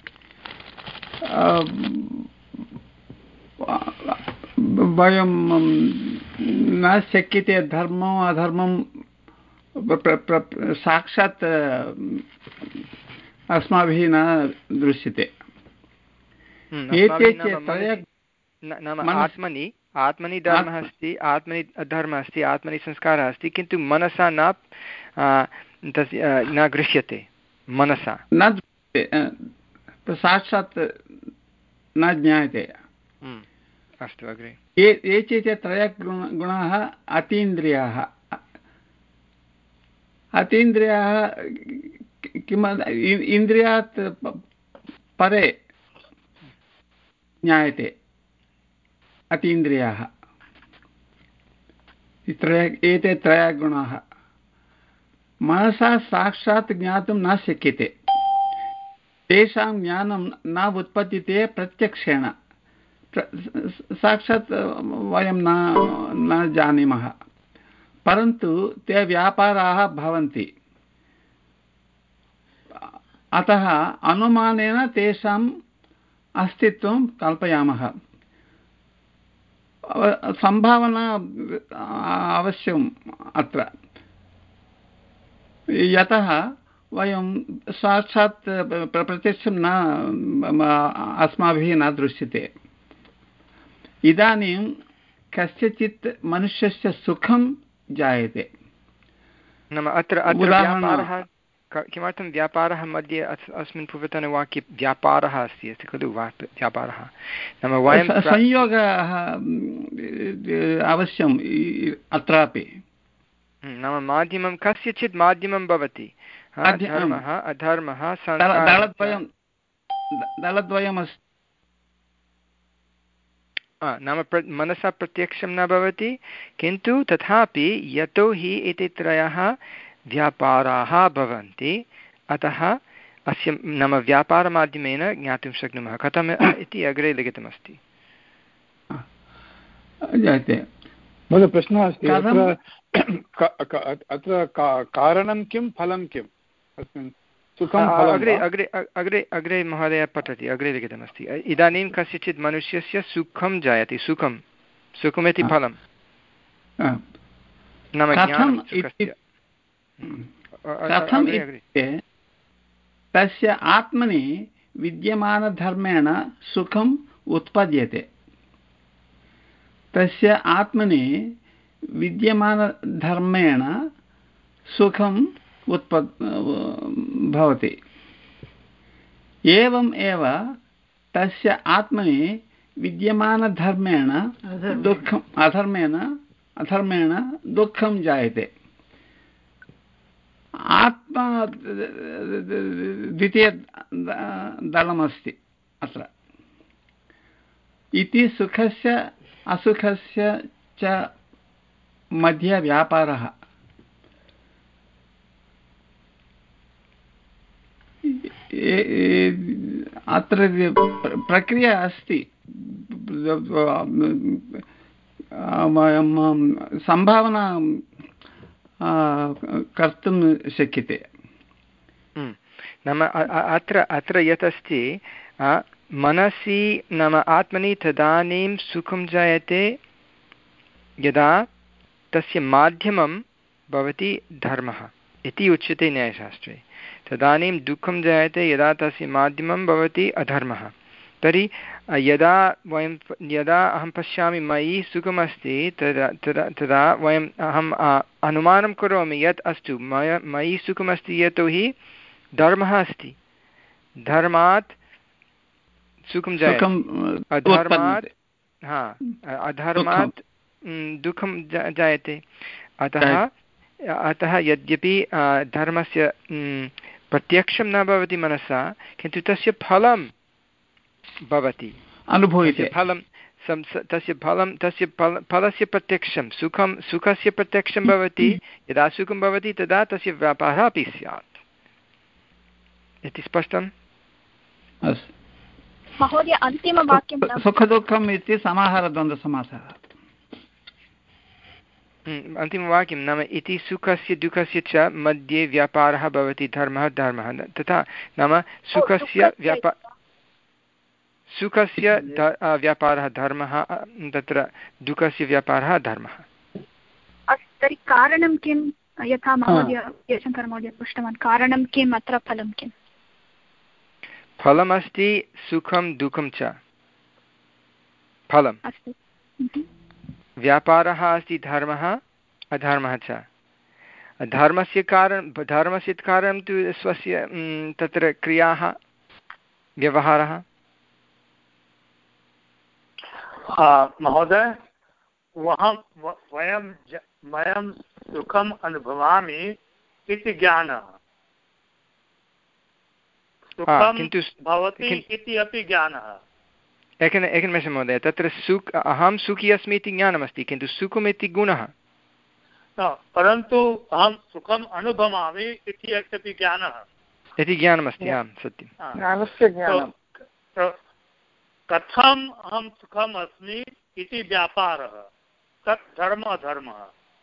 वयं न शक्यते धर्मो अधर्मं साक्षात् अस्माभिः न दृश्यते। नाम आत्मनि आत्मनि धर्मः अस्ति, आत्मनि अधर्मः अस्ति, आत्मनि संस्कारः अस्ति, किन्तु मनसा न तस्य न गृह्यते, मनसा न साक्षात् न ज्ञायते। अस्तु, अग्रे। ये च त्रयः गुणाः अतीन्द्रियाः। अतीन्द्रियाः किम् इन्द्रियात् परे ज्ञायते अतीन्द्रियाः त्रय एते त्रयः गुणाः मनसा साक्षात् ज्ञातुं न शक्यते तेषां ज्ञानं न उत्पद्यते प्रत्यक्षेण साक्षात् वयं न न जानीमः परन्तु ते व्यापाराः भवन्ति अतः अनुमानेन तेषाम् अस्तित्वं कल्पयामः संभावना अवश्यम् अत्र यतः वयं साक्षात् प्रत्यक्षं न अस्माभिः न दृश्यते इदानीं कस्यचित् मनुष्यस्य सुखं जायते नाम अत्र अत्र व्यापारः किमर्थं व्यापारः मध्ये अस्मिन् पूर्वतनवाक्ये व्यापारः अस्ति अस्ति खलु व्यापारः नाम वयं संयोगः अवश्यम् अत्रापि नाम माध्यमं कस्यचित् माध्यमं भवति धर्मः अधर्मः दलद्वयं दलद्वयमस्ति नाम प्र मनसा प्रत्यक्षं न भवति किन्तु तथापि यतोहि एते त्रयः व्यापाराः भवन्ति अतः अस्य नाम व्यापारमाध्यमेन ज्ञातुं शक्नुमः कथम् इति अग्रे लिखितमस्ति महोदय प्रश्नः अस्ति अत्र कारणं किं फलं किम् अस्मिन् सुखं अग्रे अग्रे अग्रे अग्रे महोदय पठति अग्रे लिखितमस्ति इदानीं कस्यचित् मनुष्यस्य सुखं जायते सुखं सुखमिति फलं नाम ज्ञानं सुखस्य कथम् इत्युक्ते तस्य आत्मनि विद्यमानधर्मेण सुखम् उत्पद्यते तस्य आत्मनि विद्यमानधर्मेण सुखम् उत्पद् भवति एवम् एव तस्य आत्मनि विद्यमानधर्मेण दुःखम् अधर्मेण अधर्मेण दुःखं जायते आत्मा द्वितीय दलमस्ति अत्र इति सुखस्य असुखस्य च मध्ये व्यापारः अत्र प्रक्रिया अस्ति संभावना कर्तुं शक्यते नाम अत्र अत्र यत् अस्ति मनसि नाम आत्मनि तदानीं सुखं जायते यदा तस्य माध्यमं भवति धर्मः इति उच्यते न्यायशास्त्रे तदानीं दुःखं जायते यदा तस्य माध्यमं भवति अधर्मः तर्हि यदा वयं यदा अहं पश्यामि मयि सुखमस्ति तदा तदा तदा वयम् अहम् अनुमानं करोमि यत् अस्तु मय मयि सुखमस्ति यतोहि धर्मः अस्ति धर्मात् सुखं जायते अधर्मात् हा अधर्मात् दुःखं जायते अतः अतः यद्यपि धर्मस्य प्रत्यक्षं न भवति मनसा किन्तु तस्य फलं भवति अनुभूयते फलं तस्य फलं तस्य फल फलस्य प्रत्यक्षं सुखं सुखस्य प्रत्यक्षं भवति यदा सुखं भवति तदा तस्य व्यापारः अपि स्यात् इति स्पष्टम् महोदय अन्तिमवाक्यं सुखदुःखम् इति समाहारद्वन्द्वसमासः अन्तिमवाक्यं नाम इति सुखस्य दुःखस्य च मध्ये व्यापारः भवति धर्मः धर्मः तथा नाम सुखस्य व्यापा सुखस्य व्यापारः धर्मः तत्र दुःखस्य व्यापारः धर्मः अस्तु तर्हि कारणं किं यथा महोदय जयशङ्कर महोदय पृष्टवान् कारणं किम् अत्र फलं किम् फलमस्ति सुखं दुःखं च फलम् अस्तु व्यापारः अस्ति धर्मः अधर्मः च धर्मस्य कारणं धर्मस्य कारणं तु स्वस्य तत्र क्रियाः व्यवहारः महोदय वयं वयं वयं सुखम् अनुभवामि इति ज्ञानः किन्तु भवति इति अपि ज्ञानः। एकन एकनिमेषं महोदय, तत्र सुख अहं सुखी अस्मि इति ज्ञानमस्ति, किन्तु सुखम् इति गुणः। परन्तु अहं सुखम् अनुभवामि इति अपि ज्ञानः इति ज्ञानमस्ति। आं सत्यं। कथम् अहं सुखम् अस्मि इति व्यापारः, तत् धर्मः अधर्मः।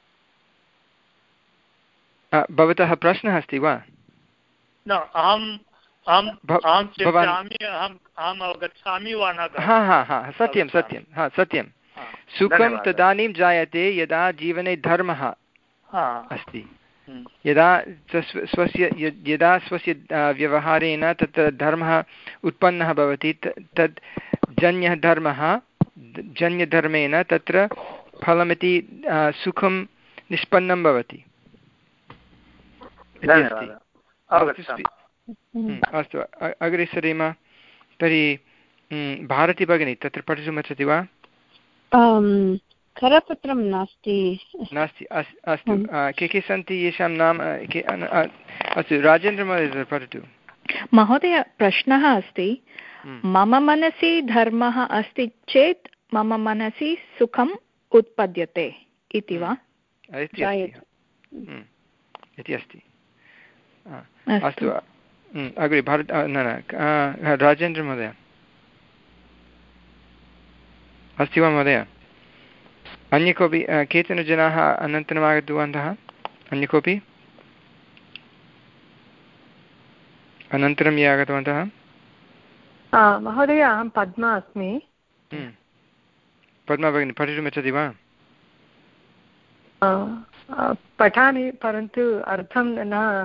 भवतः प्रश्नः अस्ति वा? न, अहं अहं अहं चिन्तयामि, अहं अहम् अवगच्छामि वा न। हा हा हा सत्यं सत्यं हा सत्यं। सुखं तदानीं जायते यदा जीवने धर्मः अस्ति, यदा स्वस्य यदा स्वस्य व्यवहारेण तत्र धर्मः उत्पन्नः भवति, तद् जन्यः धर्मः जन्यधर्मेण तत्र फलमिति सुखं निष्पन्नं भवति। अस्तु, अग्रे सरेम। तर्हि भारती भगिनी तत्र पठितुमिच्छति वा? करपत्रं नास्ति। नास्ति, अस्तु। के के सन्ति येषां नाम? अस्तु, राजेन्द्रमहोदय पठतु। महोदय, प्रश्नः अस्ति, मम मनसि धर्मः अस्ति चेत् मम मनसि सुखम् उत्पद्यते इति वा? इति अस्ति। अस्तु, अग्रे भारत न न राजेन्द्रमहोदय अस्ति वा महोदय? अन्य कोऽपि? केचन जनाः अनन्तरम् आगतवन्तः। अन्य कोऽपि अनन्तरं ये आगतवन्तः? महोदय, अहं पद्मा अस्मि। पद्मा भगिनी पठितुमिच्छति वा? पठामि, परन्तु अर्थं न।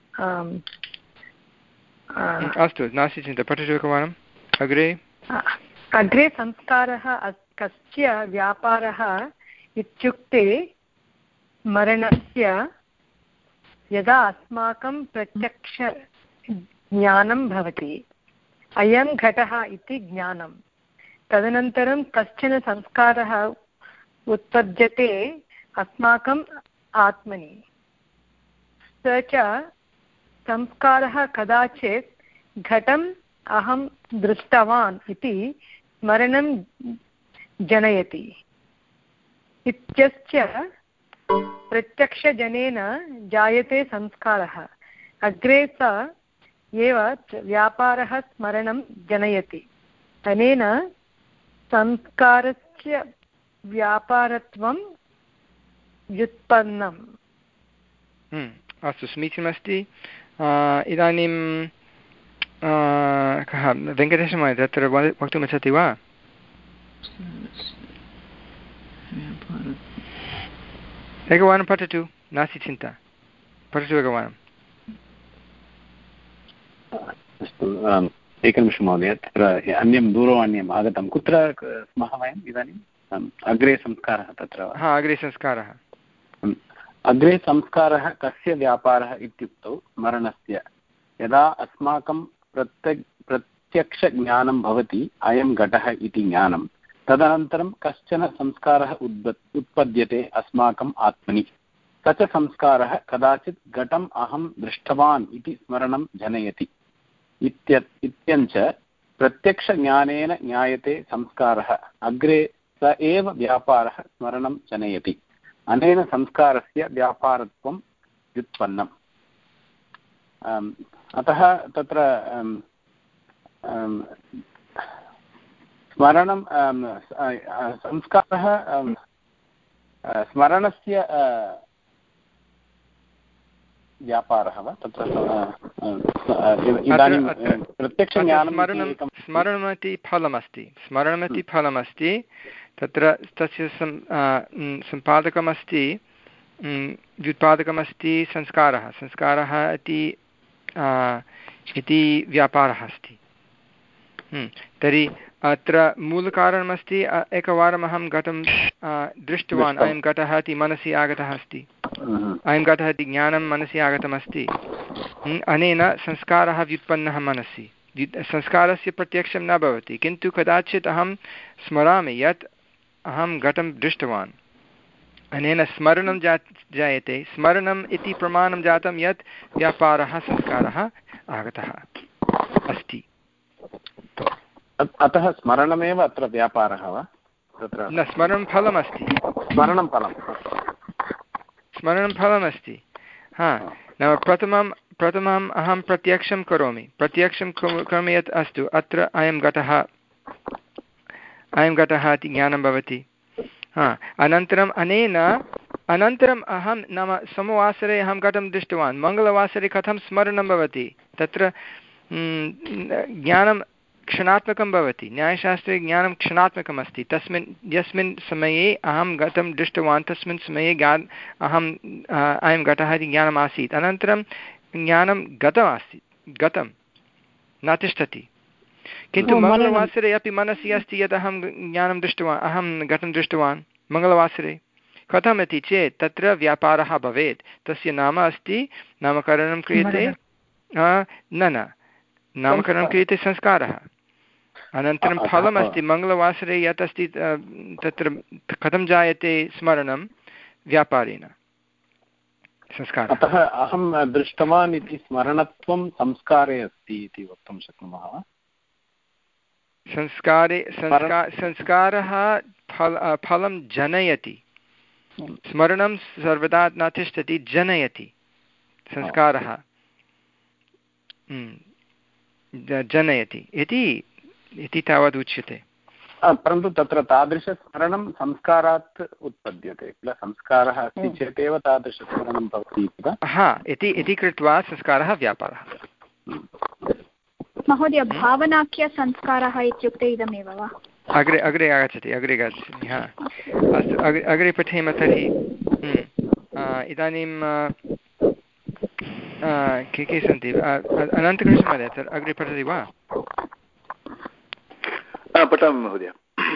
अस्तु, नास्ति चिन्ता, पठतु एकवारम्। अग्रे अग्रे संस्कारः कस्य व्यापारः इत्युक्ते मरणस्य यदा अस्माकं प्रत्यक्ष ज्ञानं भवति, अयं घटः इति ज्ञानं, तदनन्तरं कश्चन संस्कारः उत्पद्यते अस्माकम् आत्मनि, स च संस्कारः कदाचित् घटम् अहं दृष्टवान् इति स्मरणं जनयति इत्यस्य प्रत्यक्षजनेन जायते संस्कारः। अग्रे स एव व्यापारः स्मरणं जनयति। अनेन संस्कारस्य व्यापारत्वं व्युत्पन्नम्। अस्तु, समीचीनमस्ति। इदानीं कः वेङ्कटेशमहोदय तत्र वक्तुमिच्छति वा? एकवारं पठतु, नास्ति चिन्ता, पठतु एकवारम्। अस्तु, एकनिमिषं महोदय, तत्र अन्यं दूरवाण्याम् आगतं। कुत्र स्मः वयम् इदानीम्? अग्रे संस्कारः तत्र। हा, अग्रे संस्कारः। अग्रे संस्कारः कस्य व्यापारः इत्युक्तौ स्मरणस्य। यदा अस्माकं प्रत्यक् प्रत्यक्षज्ञानं भवति अयं घटः इति ज्ञानं, तदनन्तरं कश्चन संस्कारः उद् उत्पद्यते अस्माकम् आत्मनि, स च संस्कारः कदाचित् घटम् अहं दृष्टवान् इति स्मरणं जनयति इत्य इत्यञ्च प्रत्यक्षज्ञानेन ज्ञायते संस्कारः। अग्रे स एव व्यापारः स्मरणं जनयति। अनेन संस्कारस्य व्यापारत्वं व्युत्पन्नम्। अतः तत्र स्मरणं संस्कारः स्मरणस्य व्यापारः वा? तत्र इदानीं प्रत्यक्षज्ञानं स्मरणमिति फलमस्ति। स्मरणमिति फलमस्ति। तत्र तस्य सम्पादकमस्ति, व्युत्पादकमस्ति संस्कारः। संस्कारः इति इति व्यापारः अस्ति। तर्हि अत्र मूलकारणमस्ति, एकवारम् अहं घटं दृष्टवान्, अयं घटः इति मनसि आगतः अस्ति, अयं घटः इति ज्ञानं मनसि आगतमस्ति। अनेन संस्कारः व्युत्पन्नः मनसि। संस्कारस्य प्रत्यक्षं न भवति, किन्तु कदाचित् अहं स्मरामि यत् अहं घटं दृष्टवान्। अनेन स्मरणं जा जायते। स्मरणम् इति प्रमाणं जातं यत् व्यापारः संस्कारः आगतः। अस्ति। अतः स्मरणमेव अत्र व्यापारः वा? तत्र न, स्मरणं फलमस्ति। स्मरणं फलं स्मरणं फलमस्ति। हा, नाम प्रथमं प्रथमम् अहं प्रत्यक्षं करोमि प्रत्यक्षं करोमि यत् अस्तु अत्र अयं घटः अयं घटः इति ज्ञानं भवति। हा, अनन्तरम् अनेन अनन्तरम् अहं नाम सोमवासरे अहं घटं दृष्टवान्, मङ्गलवासरे कथं स्मरणं भवति? तत्र ज्ञानं क्षणात्मकं भवति। न्यायशास्त्रे ज्ञानं क्षणात्मकम् अस्ति। तस्मिन् यस्मिन् समये अहं घटं दृष्टवान् तस्मिन् समये ज्ञान अहम् अयं घटः इति ज्ञानम् आसीत्। अनन्तरं ज्ञानं गतमासीत्, गतं न तिष्ठति। किन्तु मङ्गलवासरे अपि मनसि अस्ति यत् अहं ज्ञानं दृष्टवान्, अहं घटं दृष्टवान् मङ्गलवासरे। कथम् इति चेत् तत्र व्यापारः भवेत्। तस्य नाम अस्ति, नामकरणं क्रियते, न न नामकरणं क्रियते संस्कारः। अनन्तरं फलमस्ति, मङ्गलवासरे यत् अस्ति तत्र कथं जायते स्मरणं? व्यापारेण, संस्कारः। अतः अहं दृष्टवान् इति स्मरणत्वं संस्कारे अस्ति इति वक्तुं शक्नुमः वा? संस्कारे संस्कार संस्कारः फल फलं जनयति। स्मरणं सर्वदा न तिष्ठति, जनयति संस्कारः, जनयति इति इति तावद् उच्यते। परन्तु तत्र तादृशस्मरणं संस्कारात् उत्पद्यते किल? संस्कारः अस्ति चेदेव तादृशस्मरणं भवति किल? हा, इति इति कृत्वा संस्कारः व्यापारः। महोदय, भावनाख्यसंस्कारः इत्युक्ते इदमेव वा? अग्रे अग्रे आगच्छति अग्रे गच्छति हा, अस्तु, अग्रे अग्रे पठेम तर्हि। इदानीं के के सन्ति? अनन्तकृष्णमहोदय अग्रे पठति वा? पठामि महोदय।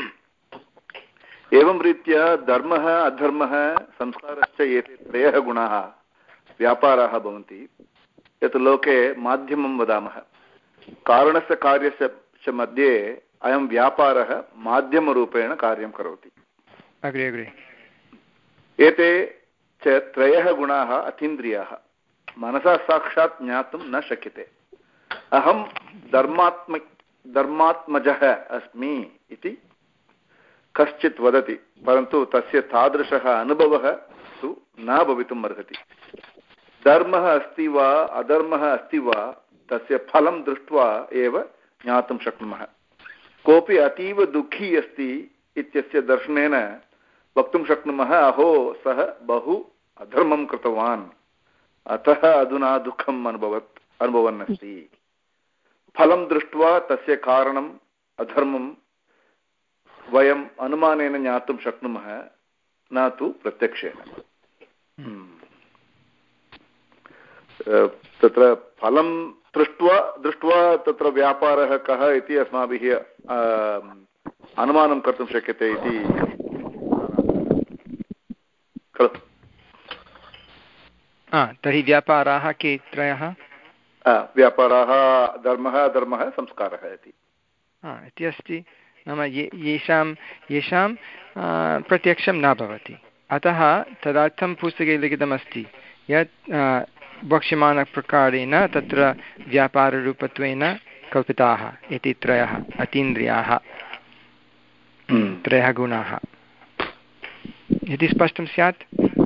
एवं रीत्या धर्मः अधर्मः संस्कारश्च एते त्रयः गुणाः व्यापाराः भवन्ति, यत् लोके माध्यमं वदामः। कारणस्य कार्यस्य च मध्ये अयं व्यापारः माध्यमरूपेण कार्यं करोति। अग्रे अग्रे एते च त्रयः गुणाः अतीन्द्रियाः, मनसा साक्षात् ज्ञातुं न शक्यते। अहं धर्मात्म धर्मात्मजः अस्मि इति कश्चित् वदति, परन्तु तस्य तादृशः अनुभवः तु न भवितुम् अर्हति। धर्मः अस्ति वा अधर्मः अस्ति वा तस्य फलं दृष्ट्वा एव ज्ञातुं शक्नुमः। कोऽपि अतीव दुःखी अस्ति इत्यस्य दर्शनेन वक्तुं शक्नुमः, अहो सः बहु अधर्मं कृतवान्, अतः अधुना दुःखम् अनुभवत् अनुभवन् अस्ति। फलं दृष्ट्वा तस्य कारणम् अधर्मं वयम् अनुमानेन ज्ञातुं शक्नुमः, न तु प्रत्यक्षेण। तत्र फलं दृष्ट्वा दृष्ट्वा तत्र व्यापारः कः इति अस्माभिः अनुमानं कर्तुं शक्यते इति खलु? तर्हि व्यापाराः के त्रयः? व्यापाराः धर्मः अधर्मः संस्कारः इति इति अस्ति। नाम ये येषां येषां प्रत्यक्षं न भवति, अतः तदर्थं पुस्तके लिखितमस्ति यत् वक्ष्यमाणप्रकारेण तत्र व्यापाररूपत्वेन कल्पिताः इति त्रयः अतीन्द्रियाः, त्रयः गुणाः इति स्पष्टं स्यात्।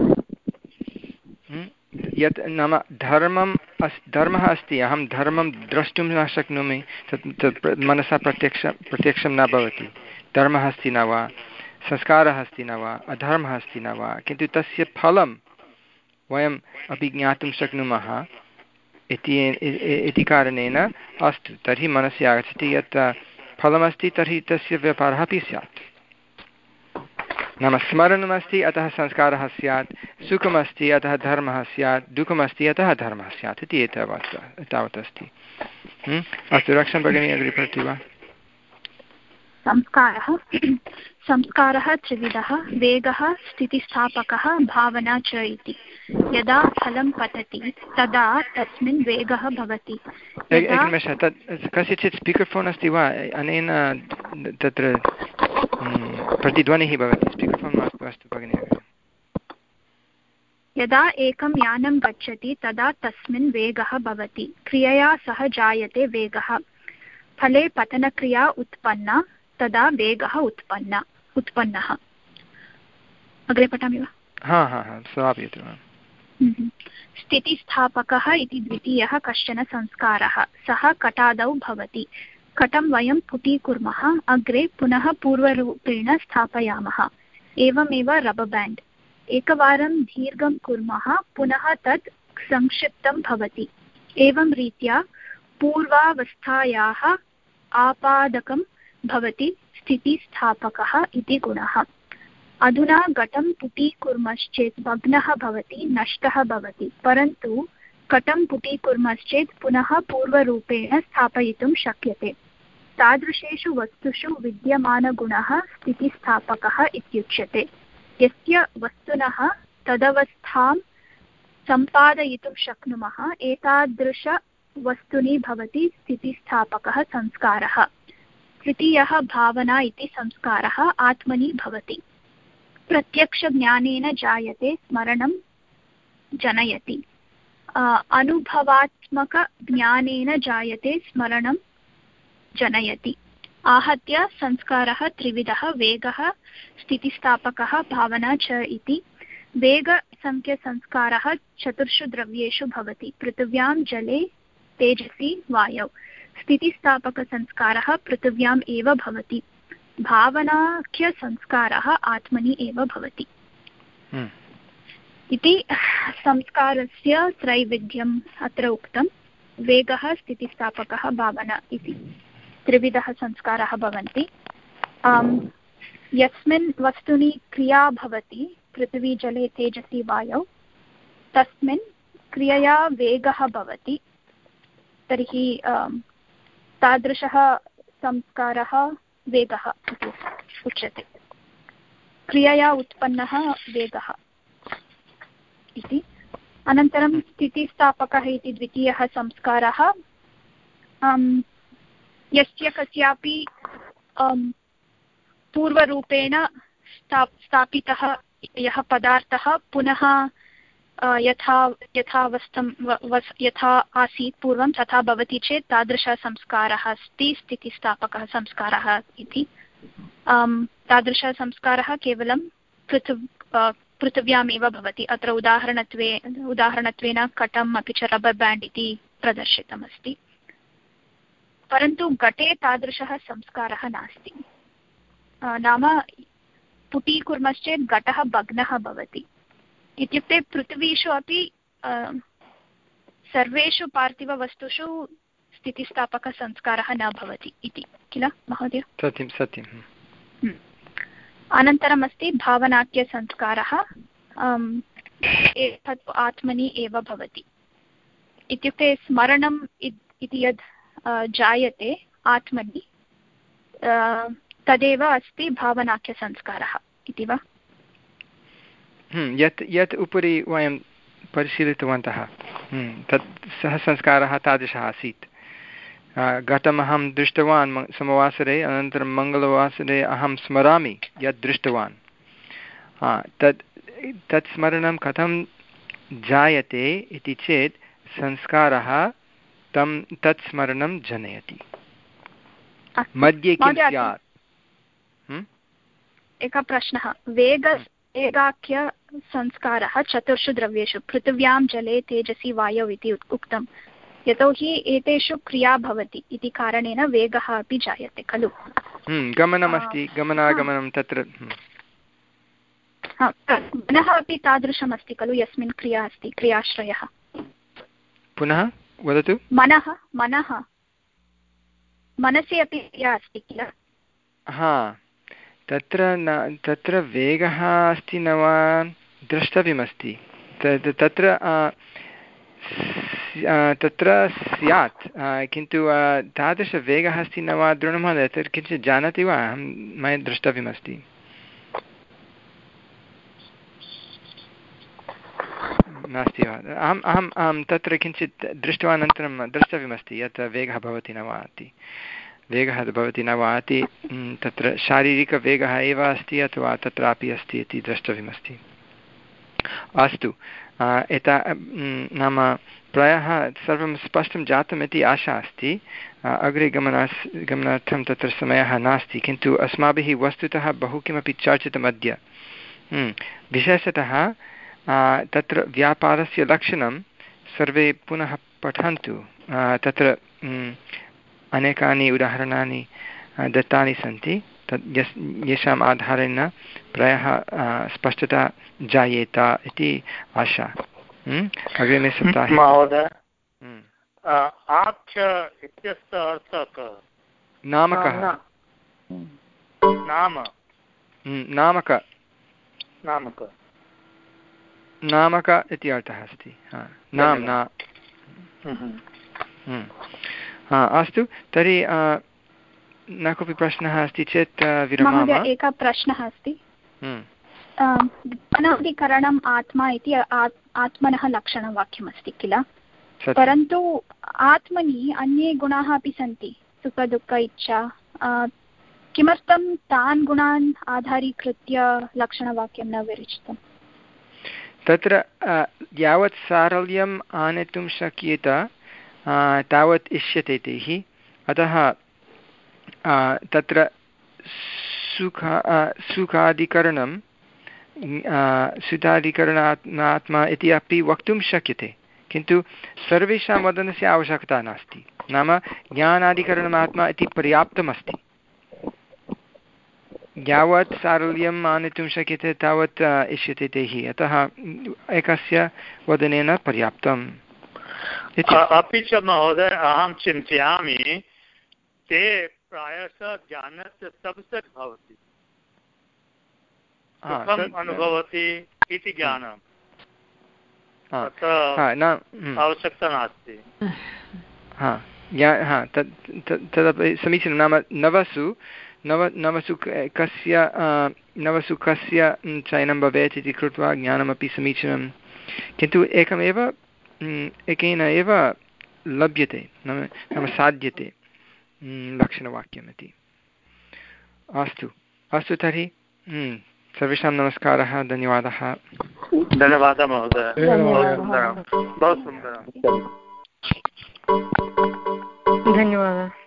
यत् नाम धर्मम् अस् धर्मः अस्ति, अहं धर्मं द्रष्टुं न शक्नोमि, तत् तत् मनसा प्रत्यक्ष प्रत्यक्षं न भवति। धर्मः अस्ति न वा, संस्कारः अस्ति न वा, अधर्मः अस्ति न वा, किन्तु तस्य फलं वयम् अपि ज्ञातुं शक्नुमः इति इति कारणेन अस्तु, तर्हि मनसि आगच्छति यत् फलमस्ति तर्हि तस्य व्यापारः अपि स्यात्। नाम स्मरणमस्ति अतः संस्कारः स्यात्, सुखमस्ति अतः धर्मः स्यात्, दुःखमस्ति अतः धर्मः स्यात् इति एतावत् तावत् अस्ति। अस्तु, रक्षन् भगिनी अग्रे पठति वा? संस्कारः संस्कारः त्रिविधः, वेगः, स्थितिस्थापकः, भावना च इति। यदा फलं पतति तदा तस्मिन् वेगः भवति। एकनिमेषः, तत् कस्यचित् स्पीकर् फोन् अस्ति वा? अनेन तत्र प्रतिध्वनिः भवति। स्पीकर् फोन् मास्तु। अस्तु भगिनि। यदा एकं यानं गच्छति तदा तस्मिन् वेगः भवति, क्रियया सह जायते वेगः। फले पतनक्रिया उत्पन्ना तदा वेगः उत्पन्न उत्पन्नः। अग्रे पठामि वा? हा हा हा समापयतु। स्थितिस्थापकः इति द्वितीयः कश्चन संस्कारः, सः कटादौ भवति। कटं वयं पुटीकुर्मः, अग्रे पुनः पूर्वरूपेण स्थापयामः। एवमेव रबर बेण्ड्, एकवारं दीर्घं कुर्मः, पुनः तत् संक्षिप्तं भवति। एवं रीत्या पूर्वावस्थायाः आपादकं भवति स्थितिस्थापकः इति गुणः। अधुना घटं पुटीकुर्मश्चेत् भग्नः भवति, नष्टः भवति, परन्तु घटं पुटीकुर्मश्चेत् पुनः पूर्वरूपेण स्थापयितुं शक्यते। तादृशेषु वस्तुषु विद्यमानगुणः स्थितिस्थापकः इत्युच्यते। यस्य वस्तुनः तदवस्थां सम्पादयितुं शक्नुमः, एतादृशवस्तुनि भवति स्थितिस्थापकः संस्कारः। तृतीयः भावना इति संस्कारः आत्मनि भवति। प्रत्यक्षज्ञानेन जायते, स्मरणं जनयति। अनुभवात्मकज्ञानेन जायते, स्मरणं जनयति। आहत्य संस्कारः त्रिविधः: वेगः, स्थितिस्थापकः, भावना च इति। वेगसंख्यसंस्कारः चतुर्षु द्रव्येषु भवति: पृथिव्यां, जले, तेजसि, वायौ। स्थितिस्थापकसंस्कारः पृथिव्याम् एव भवति। भावनाख्यसंस्कारः आत्मनि एव भवति। इति संस्कारस्य त्रैविध्यम् अत्र उक्तं। वेगः, स्थितिस्थापकः, भावना इति त्रिविधः संस्काराः भवन्ति। यस्मिन् वस्तुनि क्रिया भवति, पृथिवी, जले, तेजसि, वायौ, तस्मिन् क्रियया वेगः भवति। तर्हि तादृशः संस्कारः वेगः इति उच्यते। क्रियया उत्पन्नः वेगः इति। अनन्तरं स्थितिस्थापकः इति द्वितीयः संस्कारः, यस्य कस्यापि पूर्वरूपेण स्था स्थापितः यः पदार्थः पुनः यथा यथावस्थं यथा आसीत् पूर्वं तथा भवति चेत् तादृशः संस्कारः अस्ति स्थितिस्थापकः संस्कारः इति। तादृशः संस्कारः केवलं पृथ्व पृथिव्यामेव भवति। अत्र उदाहरणत्वे उदाहरणत्वेन कटम् अपि च रबर् बेण्ड् इति प्रदर्शितमस्ति। परन्तु घटे तादृशः संस्कारः नास्ति। नाम पुटीकुर्मश्चेत् घटः भग्नः भवति। इत्युक्ते पृथिवीषु अपि सर्वेषु पार्थिववस्तुषु स्थितिस्थापकसंस्कारः न भवति इति, किल महोदय? सत्यं सत्यम्। अनन्तरम् अस्ति भावनाख्यसंस्कारः। तत् आत्मनि एव भवति। इत्युक्ते स्मरणम् इति यद् जायते आत्मनि, तदेव अस्ति भावनाख्यसंस्कारः इति वा? यत् यत् उपरि वयं परिशीलितवन्तः तत् सः संस्कारः तादृशः आसीत्। घटमहं दृष्टवान् सोमवासरे, अनन्तरं मङ्गलवासरे अहं स्मरामि यत् दृष्टवान्। तत् तत् स्मरणं कथं जायते इति चेत् संस्कारः तं तत् स्मरणं जनयति। मध्ये किं स्यात्? एकः प्रश्नः। वेग वेगाख्यसंस्कारः चतुर्षु द्रव्येषु पृथिव्यां, जले, तेजसि, वायौ इति उक्तं। यतोहि एतेषु क्रिया भवति इति कारणेन वेगः अपि जायते खलु। गमनमस्ति, गमनागमनं तत्र मनः अपि तादृशमस्ति खलु, यस्मिन् क्रिया अस्ति, क्रियाश्रयः। पुनः वदतु। मनः मनः मनसि अपि क्रिया अस्ति किल? हा, तत्र न तत्र वेगः अस्ति न वा द्रष्टव्यमस्ति। तत्र तत्र स्यात्, किन्तु तादृशवेगः अस्ति न वा दृढमहोदय तत् किञ्चित् जानाति वा? अहं मया द्रष्टव्यमस्ति। नास्ति वा? अहम् अहम् अहं तत्र किञ्चित् दृष्ट्वा अनन्तरं द्रष्टव्यमस्ति यत् वेगः भवति न वा इति। वेगः भवति न वा इति तत्र शारीरिकवेगः एव अस्ति अथवा तत्रापि अस्ति इति द्रष्टव्यमस्ति। अस्तु, एता नाम प्रायः सर्वं स्पष्टं जातम् इति आशा अस्ति। अग्रे गमनास् गमनार्थं तत्र समयः नास्ति, किन्तु अस्माभिः वस्तुतः बहु किमपि चर्चितम् अद्य। विशेषतः तत्र व्यापारस्य लक्षणं सर्वे पुनः पठन्तु। तत्र अनेकानि उदाहरणानि दत्तानि सन्ति, तत् यस् येषाम् आधारेण प्रायः स्पष्टता जायेत इति आशा। अग्रिमे सप्ताहे महोदय, आख्य इत्यस्य अर्थः कः? नामकः। नाम नामक नामक नामक इति अर्थः अस्ति। नाम्ना। अस्तु, तर्हि न कोऽपि प्रश्नः अस्ति चेत् विरमामः। एकः प्रश्नः अस्ति। अनधिकरणम् आत्मा इति आत्मनः लक्षणवाक्यमस्ति किल, परन्तु आत्मनि अन्ये गुणाः अपि सन्ति, सुख दुःख इच्छा। किमर्थं तान् गुणान् आधारीकृत्य लक्षणवाक्यं न विरचितम्? तत्र यावत् सारल्यम् आनेतुं शक्येत तावत् इष्यते तैः। अतः तत्र सुख सुखादिकरणं सुखादिकरणात्मा इति अपि वक्तुं शक्यते, किन्तु सर्वेषां वदनस्य आवश्यकता नास्ति। नाम ज्ञानादिकरणमात्मा इति पर्याप्तमस्ति। यावत् सारल्यम् आनेतुं शक्यते तावत् इष्यते तैः, अतः एकस्य वदनेन पर्याप्तम्। अपि च महोदय, अहं चिन्तयामि ते प्रायशः ज्ञानस्य सबसेट् भवति, सुखम् अनुभवति इति ज्ञानम्, आवश्यकता नास्ति। तदपि समीचीनं। नाम नवसु नव नवसु कस्य नवसु कस्य चयनं भवेत् इति कृत्वा ज्ञानमपि समीचीनं, किन्तु एकमेव एकेन एव लभ्यते, नाम नाम साध्यते लक्षणवाक्यम् इति। अस्तु अस्तु तर्हि सर्वेषां नमस्कारः, धन्यवादः। धन्यवादः महोदय, बहु सुन्दरं। धन्यवादः।